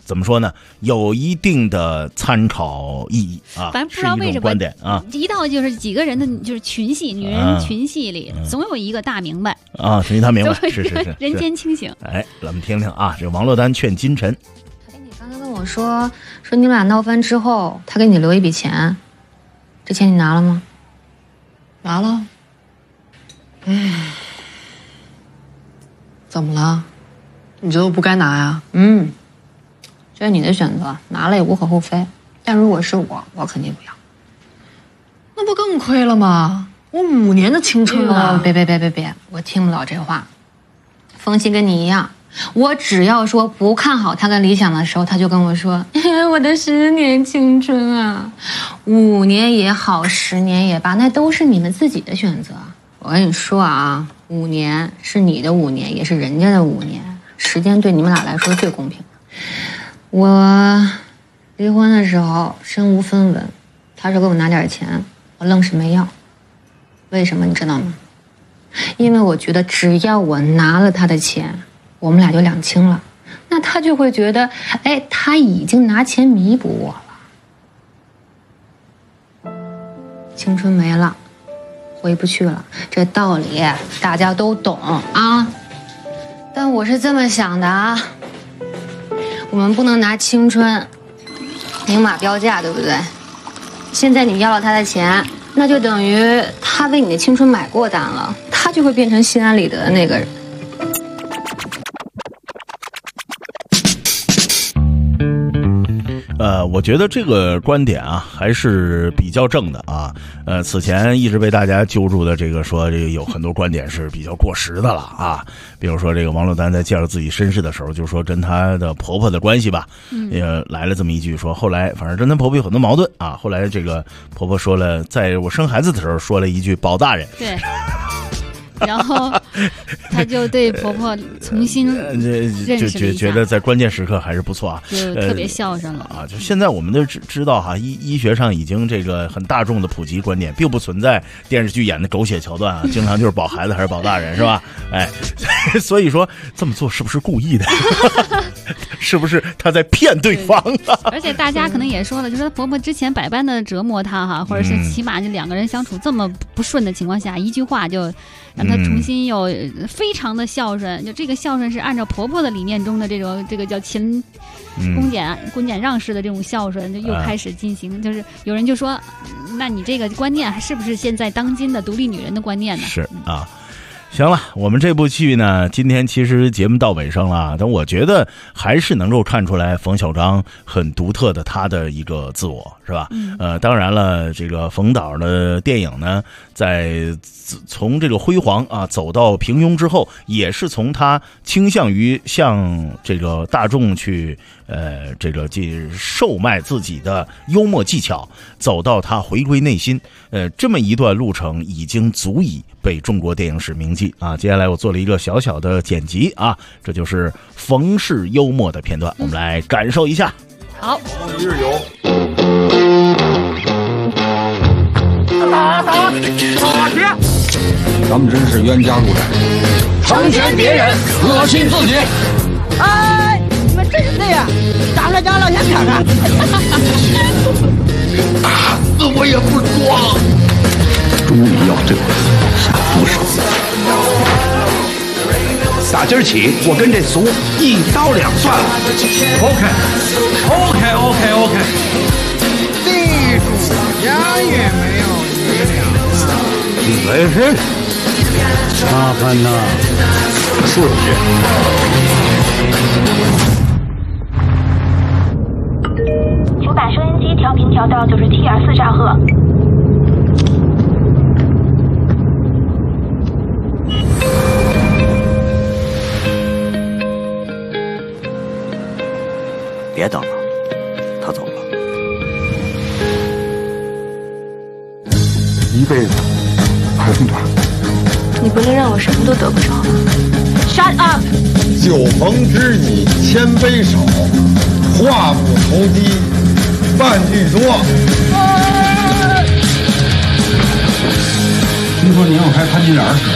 怎么说呢？有一定的参考意义啊。 反正不知道为什么观点啊， 一到就是几个人的就是群戏，女人群戏里总有一个大明白啊，总有一大明白，是人间清醒。 哎，咱们听听啊，这王珞丹劝金晨。 你刚才跟我说你们俩闹翻之后，他给你留一笔钱，这钱你拿了吗？ 拿了。怎么了？你觉得我不该拿呀？ 这是你的选择，拿了也无可厚非。但如果是我肯定不要。 那不更亏了吗？我5年的青春啊！ 别，我听不了这话。冯鑫跟你一样，我只要说不看好他跟理想的时候，他就跟我说：“我的10年青春啊，5年也好，10年也罢，那都是你们自己的选择。”我跟你说啊，5年是你的5年，也是人家的5年，时间对你们俩来说最公平的。我离婚的时候身无分文，他说给我拿点钱，我愣是没要。为什么你知道吗？因为我觉得只要我拿了他的钱，我们俩就两清了，那他就会觉得，他已经拿钱弥补我了。青春没了，回不去了，这道理大家都懂啊。但我是这么想的啊，我们不能拿青春明码标价，对不对？现在你要了他的钱，那就等于他为你的青春买过单了，他就会变成心安理得的那个人。 我觉得这个观点啊还是比较正的啊。此前一直被大家揪住的这个说这个有很多观点是比较过时的了啊。比如说这个王珞丹在介绍自己身世的时候，就说跟她的婆婆的关系吧，也来了这么一句，说后来反正跟她婆婆有很多矛盾啊。后来这个婆婆说了，在我生孩子的时候说了一句保大人。 对。然后她就对婆婆重新认识了一下， 觉得在关键时刻还是不错啊， 就特别孝顺了啊。就现在我们都知道哈，医学上已经这个很大众的普及观点，并不存在电视剧演的狗血桥段啊，经常就是保孩子还是保大人是吧？哎，所以说这么做是不是故意的？是不是他在骗对方啊？ 而且大家可能也说了，就说婆婆之前百般的折磨她哈，或者是起码就2个人相处这么不顺的情况下，一句话就让她重新有非常的孝顺。就这个孝顺是按照婆婆的理念中的这个叫勤恭俭让式的这种孝顺，就又开始进行。就是有人就说，那你这个观念是不是现在当今的独立女人的观念呢？ 是啊。行了，我们这部剧呢，今天其实节目到尾声了，但我觉得还是能够看出来冯小刚很独特的他的一个自我，是吧？当然了，这个冯导的电影呢，在从这个辉煌啊走到平庸之后，也是从他倾向于向这个大众去这个售卖自己的幽默技巧，走到他回归内心，这么一段路程已经足以被中国电影史铭记啊。接下来我做了一个小小的剪辑啊，这就是冯氏幽默的片段，我们来感受一下。 好， 一日游。 打劫！ 咱们真是冤家路窄， 成全别人，恶心自己。 哎，你们真是呀，长着长老想看看。 打死我也不装。终于要这个下毒手。打今儿起，我跟这俗1刀2算了。 OK。地主家也没有你俩。 没事。麻烦呐，刺激。 请把收音机调频调到97.4兆赫。 别等了，他走了。 一辈子很短。 你不能让我什么都得不着。 Shut up！ 酒逢知己千杯少，话不投机半句多。 听说您要拍潘金莲是？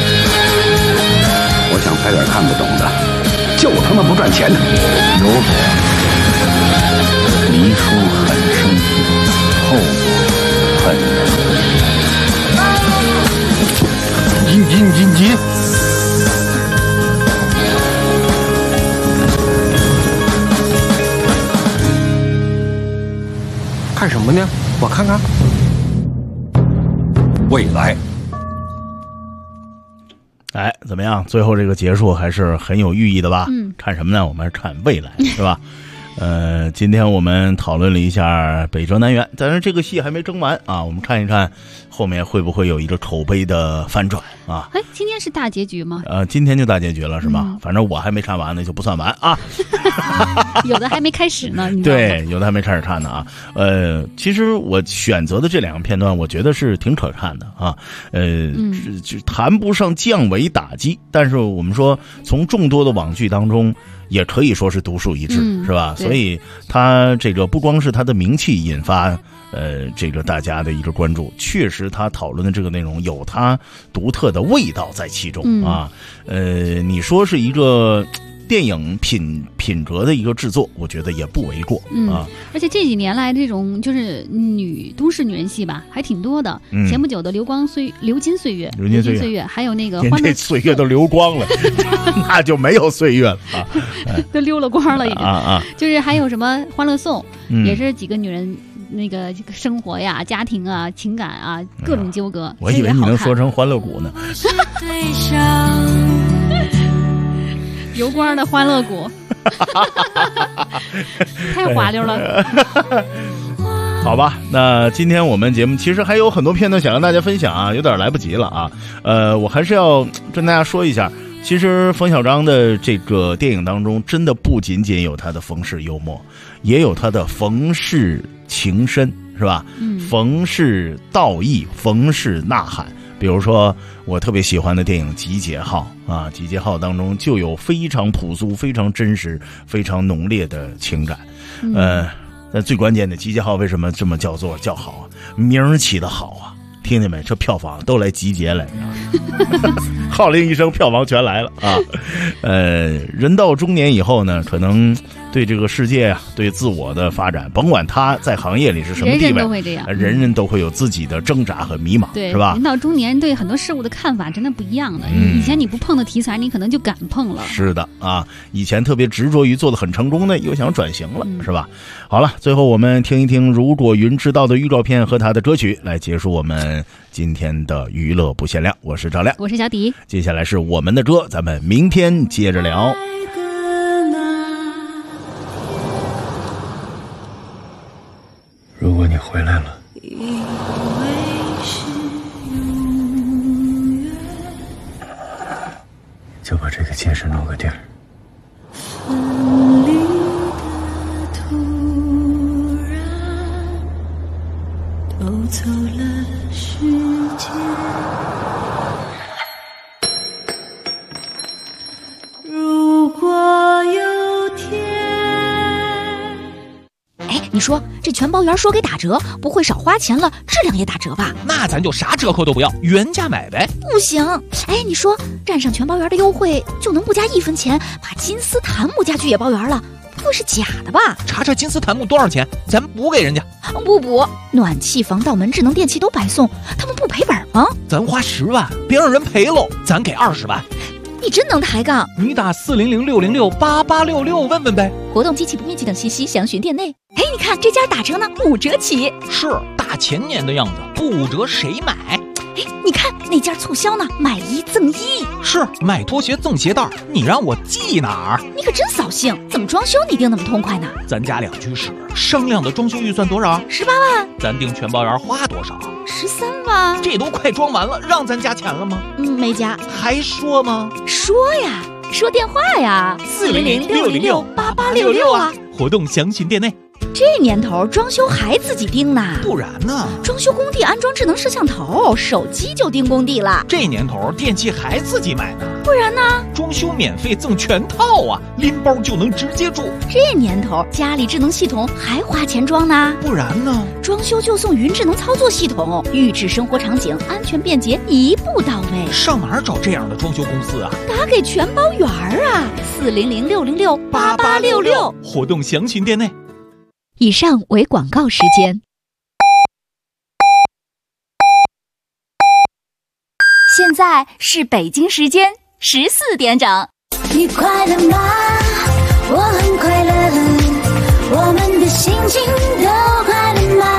我想拍点看不懂的，就他妈不赚钱的。 有种！ 黎叔很生气，后果很难急！ 看什么呢？我看看。未来。 哎，怎么样？最后这个结束还是很有寓意的吧？看什么呢？我们看未来，是吧？今天我们讨论了一下北辙南辕，但是这个戏还没争完啊，我们看一看后面会不会有一个口碑的反转啊？ 哎，今天是大结局吗？ 今天就大结局了是吧？反正我还没看完呢，就不算完啊。 有的还没开始呢，你对，有的还没开始看呢啊。其实我选择的这两个片段，我觉得是挺可看的啊。就谈不上降维打击，但是我们说从众多的网剧当中，也可以说是独树一帜，是吧？所以他这个不光是他的名气引发这个大家的一个关注，确实他讨论的这个内容有他独特的味道在其中啊。你说是一个电影品格的一个制作，我觉得也不为过啊。 而且这几年来这种就是都市女人戏吧，还挺多的。前不久的流金岁月，还有那个欢乐这岁月都流光了，那就没有岁月了啊， 都溜了光了已经啊。 就是还有什么欢乐颂，也是几个女人那个生活呀、家庭啊、情感啊各种纠葛。 我以为你能说成欢乐谷呢。 油光的欢乐谷，太滑溜了。 好吧，那今天我们节目其实还有很多片段想让大家分享啊，有点来不及了啊。我还是要跟大家说一下，其实冯小刚的这个电影当中，真的不仅仅有他的冯氏幽默，也有他的冯氏情深，是吧？冯氏道义，冯氏呐喊。比如说我特别喜欢的电影《集结号》啊，《集结号》当中就有非常朴素、非常真实、非常浓烈的情感。但最关键的，《集结号》为什么这么叫好啊？名儿起得好啊！听见没？这票房都来集结了，号令一声，票房全来了啊！人到中年以后呢，可能对这个世界啊，对自我的发展，甭管他在行业里是什么地位， 人人都会这样， 人人都会有自己的挣扎和迷茫， 对， 是吧？ 人到中年对很多事物的看法真的不一样的。以前你不碰的题材，你可能就敢碰了。 是的啊，以前特别执着于做得很成功的，又想转型了，是吧？好了，最后我们听一听《如果云知道》的预告片和他的歌曲，来结束我们今天的娱乐不限量。我是赵亮， 我是小迪， 接下来是我们的歌，咱们明天接着聊。 如果你回来了，就把这个戒指弄个地儿。 偷走了时间。如果有天， 哎，你说这全包圆说给打折，不会少花钱了，质量也打折吧？ 那咱就啥折扣都不要，原价买呗。 不行，哎，你说占上全包圆的优惠，就能不加1分钱把金丝檀木家具也包圆了？不会是假的吧？ 查查金丝檀木多少钱，咱补给人家。 不补，暖气、防盗门、智能电器都白送，他们不赔本吗？ 咱花10万，别让人赔喽，咱给20万。 你真能抬杠！ 你打400-606-8866问问呗。 活动及其不面积等信息详询店内。哎，你看这家打折呢，5折起。 是大前年的样子，不折谁买？ 哎，你看那家促销呢，买1赠1。 是买拖鞋赠鞋带，你让我记哪儿？ 你可真扫兴！怎么装修你定那么痛快呢？ 咱家2居室，商量的装修预算多少 ？18万。 咱订全包圆花多少 ？13万。 这都快装完了，让咱加钱了吗？ 没加。 还说吗？ 说呀，说电话呀，400-606-8866啊。 活动详询店内。 这年头装修还自己盯呢？ 不然呢？ 装修工地安装智能摄像头，手机就盯工地了。 这年头电器还自己买呢？ 不然呢？ 装修免费赠全套啊，拎包就能直接住。 这年头家里智能系统还花钱装呢？ 不然呢？ 装修就送云智能操作系统，预制生活场景，安全便捷，一步到位。 上哪儿找这样的装修公司啊？ 打给全包圆啊，400-606-8866。 活动详询店内。 以上为广告时间。现在是北京时间14点整。 你快乐吗？我很快乐，我们的心情都快乐吗？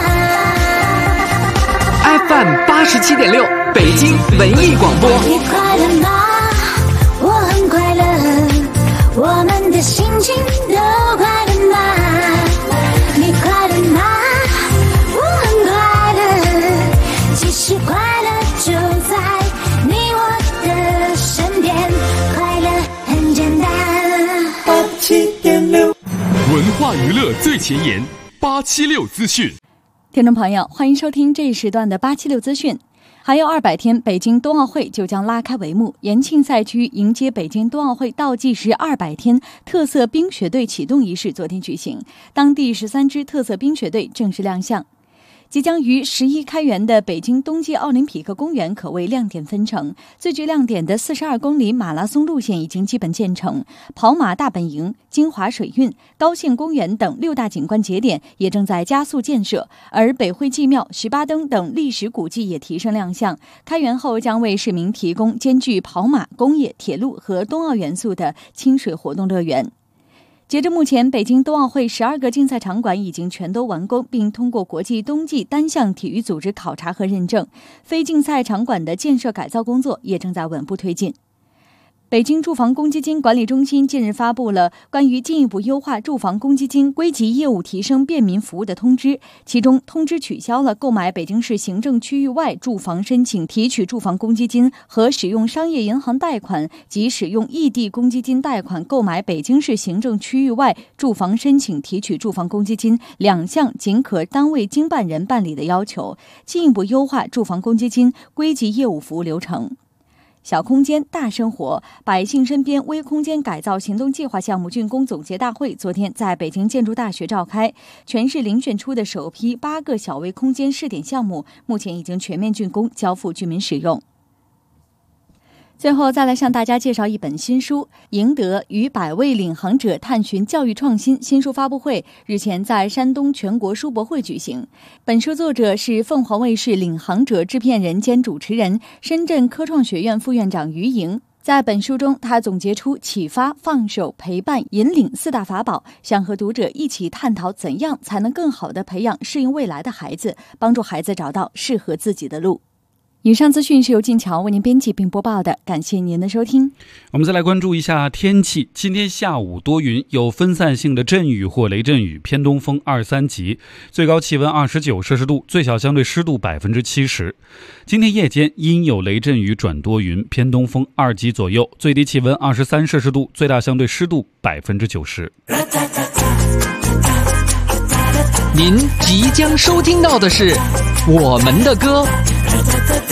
FM 87.6北京文艺广播。 你快乐吗？我很快乐，我们的心情都快乐吗？你快乐吗？我很快乐，其实快乐就在你我的身边，快乐很简单。87.6 文化娱乐最前沿，876资讯。 听众朋友，欢迎收听这一时段的876资讯。还有200天，北京冬奥会就将拉开帷幕。延庆赛区迎接北京冬奥会倒计时200天特色冰雪队启动仪式昨天举行，当地13支特色冰雪队正式亮相。即将于11开园的北京冬季奥林匹克公园可谓亮点纷呈，最具亮点的42公里马拉松路线已经基本建成，跑马大本营、金华水韵、高县公园等6大景观节点也正在加速建设，而北汇祭庙、十八灯等历史古迹也提升亮相。开园后将为市民提供兼具跑马、工业、铁路和冬奥元素的清水活动乐园。截至目前，北京冬奥会12个竞赛场馆已经全都完工，并通过国际冬季单项体育组织考察和认证。非竞赛场馆的建设改造工作也正在稳步推进。北京住房公积金管理中心近日发布了关于进一步优化住房公积金归集业务提升便民服务的通知，其中通知取消了购买北京市行政区域外住房申请提取住房公积金和使用商业银行贷款及使用异地公积金贷款购买北京市行政区域外住房申请提取住房公积金2项仅可单位经办人办理的要求，进一步优化住房公积金归集业务服务流程。小空间大生活，百姓身边微空间改造行动计划项目竣工总结大会昨天在北京建筑大学召开，全市遴选出的首批8个小微空间试点项目，目前已经全面竣工，交付居民使用。最后再来向大家介绍一本新书，赢得与100位领航者探寻教育创新新书发布会日前在山东全国书博会举行。本书作者是凤凰卫视领航者制片人兼主持人，深圳科创学院副院长于莹。在本书中，他总结出启发、放手、陪伴、引领4大法宝，想和读者一起探讨怎样才能更好地培养适应未来的孩子，帮助孩子找到适合自己的路。以上资讯是由静乔为您编辑并播报的，感谢您的收听。 我们再来关注一下天气。今天下午多云，有分散性的阵雨或雷阵雨，偏东风2、3级，最高气温29摄氏度，最小相对湿度70%。今天夜间阴有雷阵雨转多云，偏东风2级左右，最低气温23摄氏度，最大相对湿度90%。 您即将收听到的是我们的歌。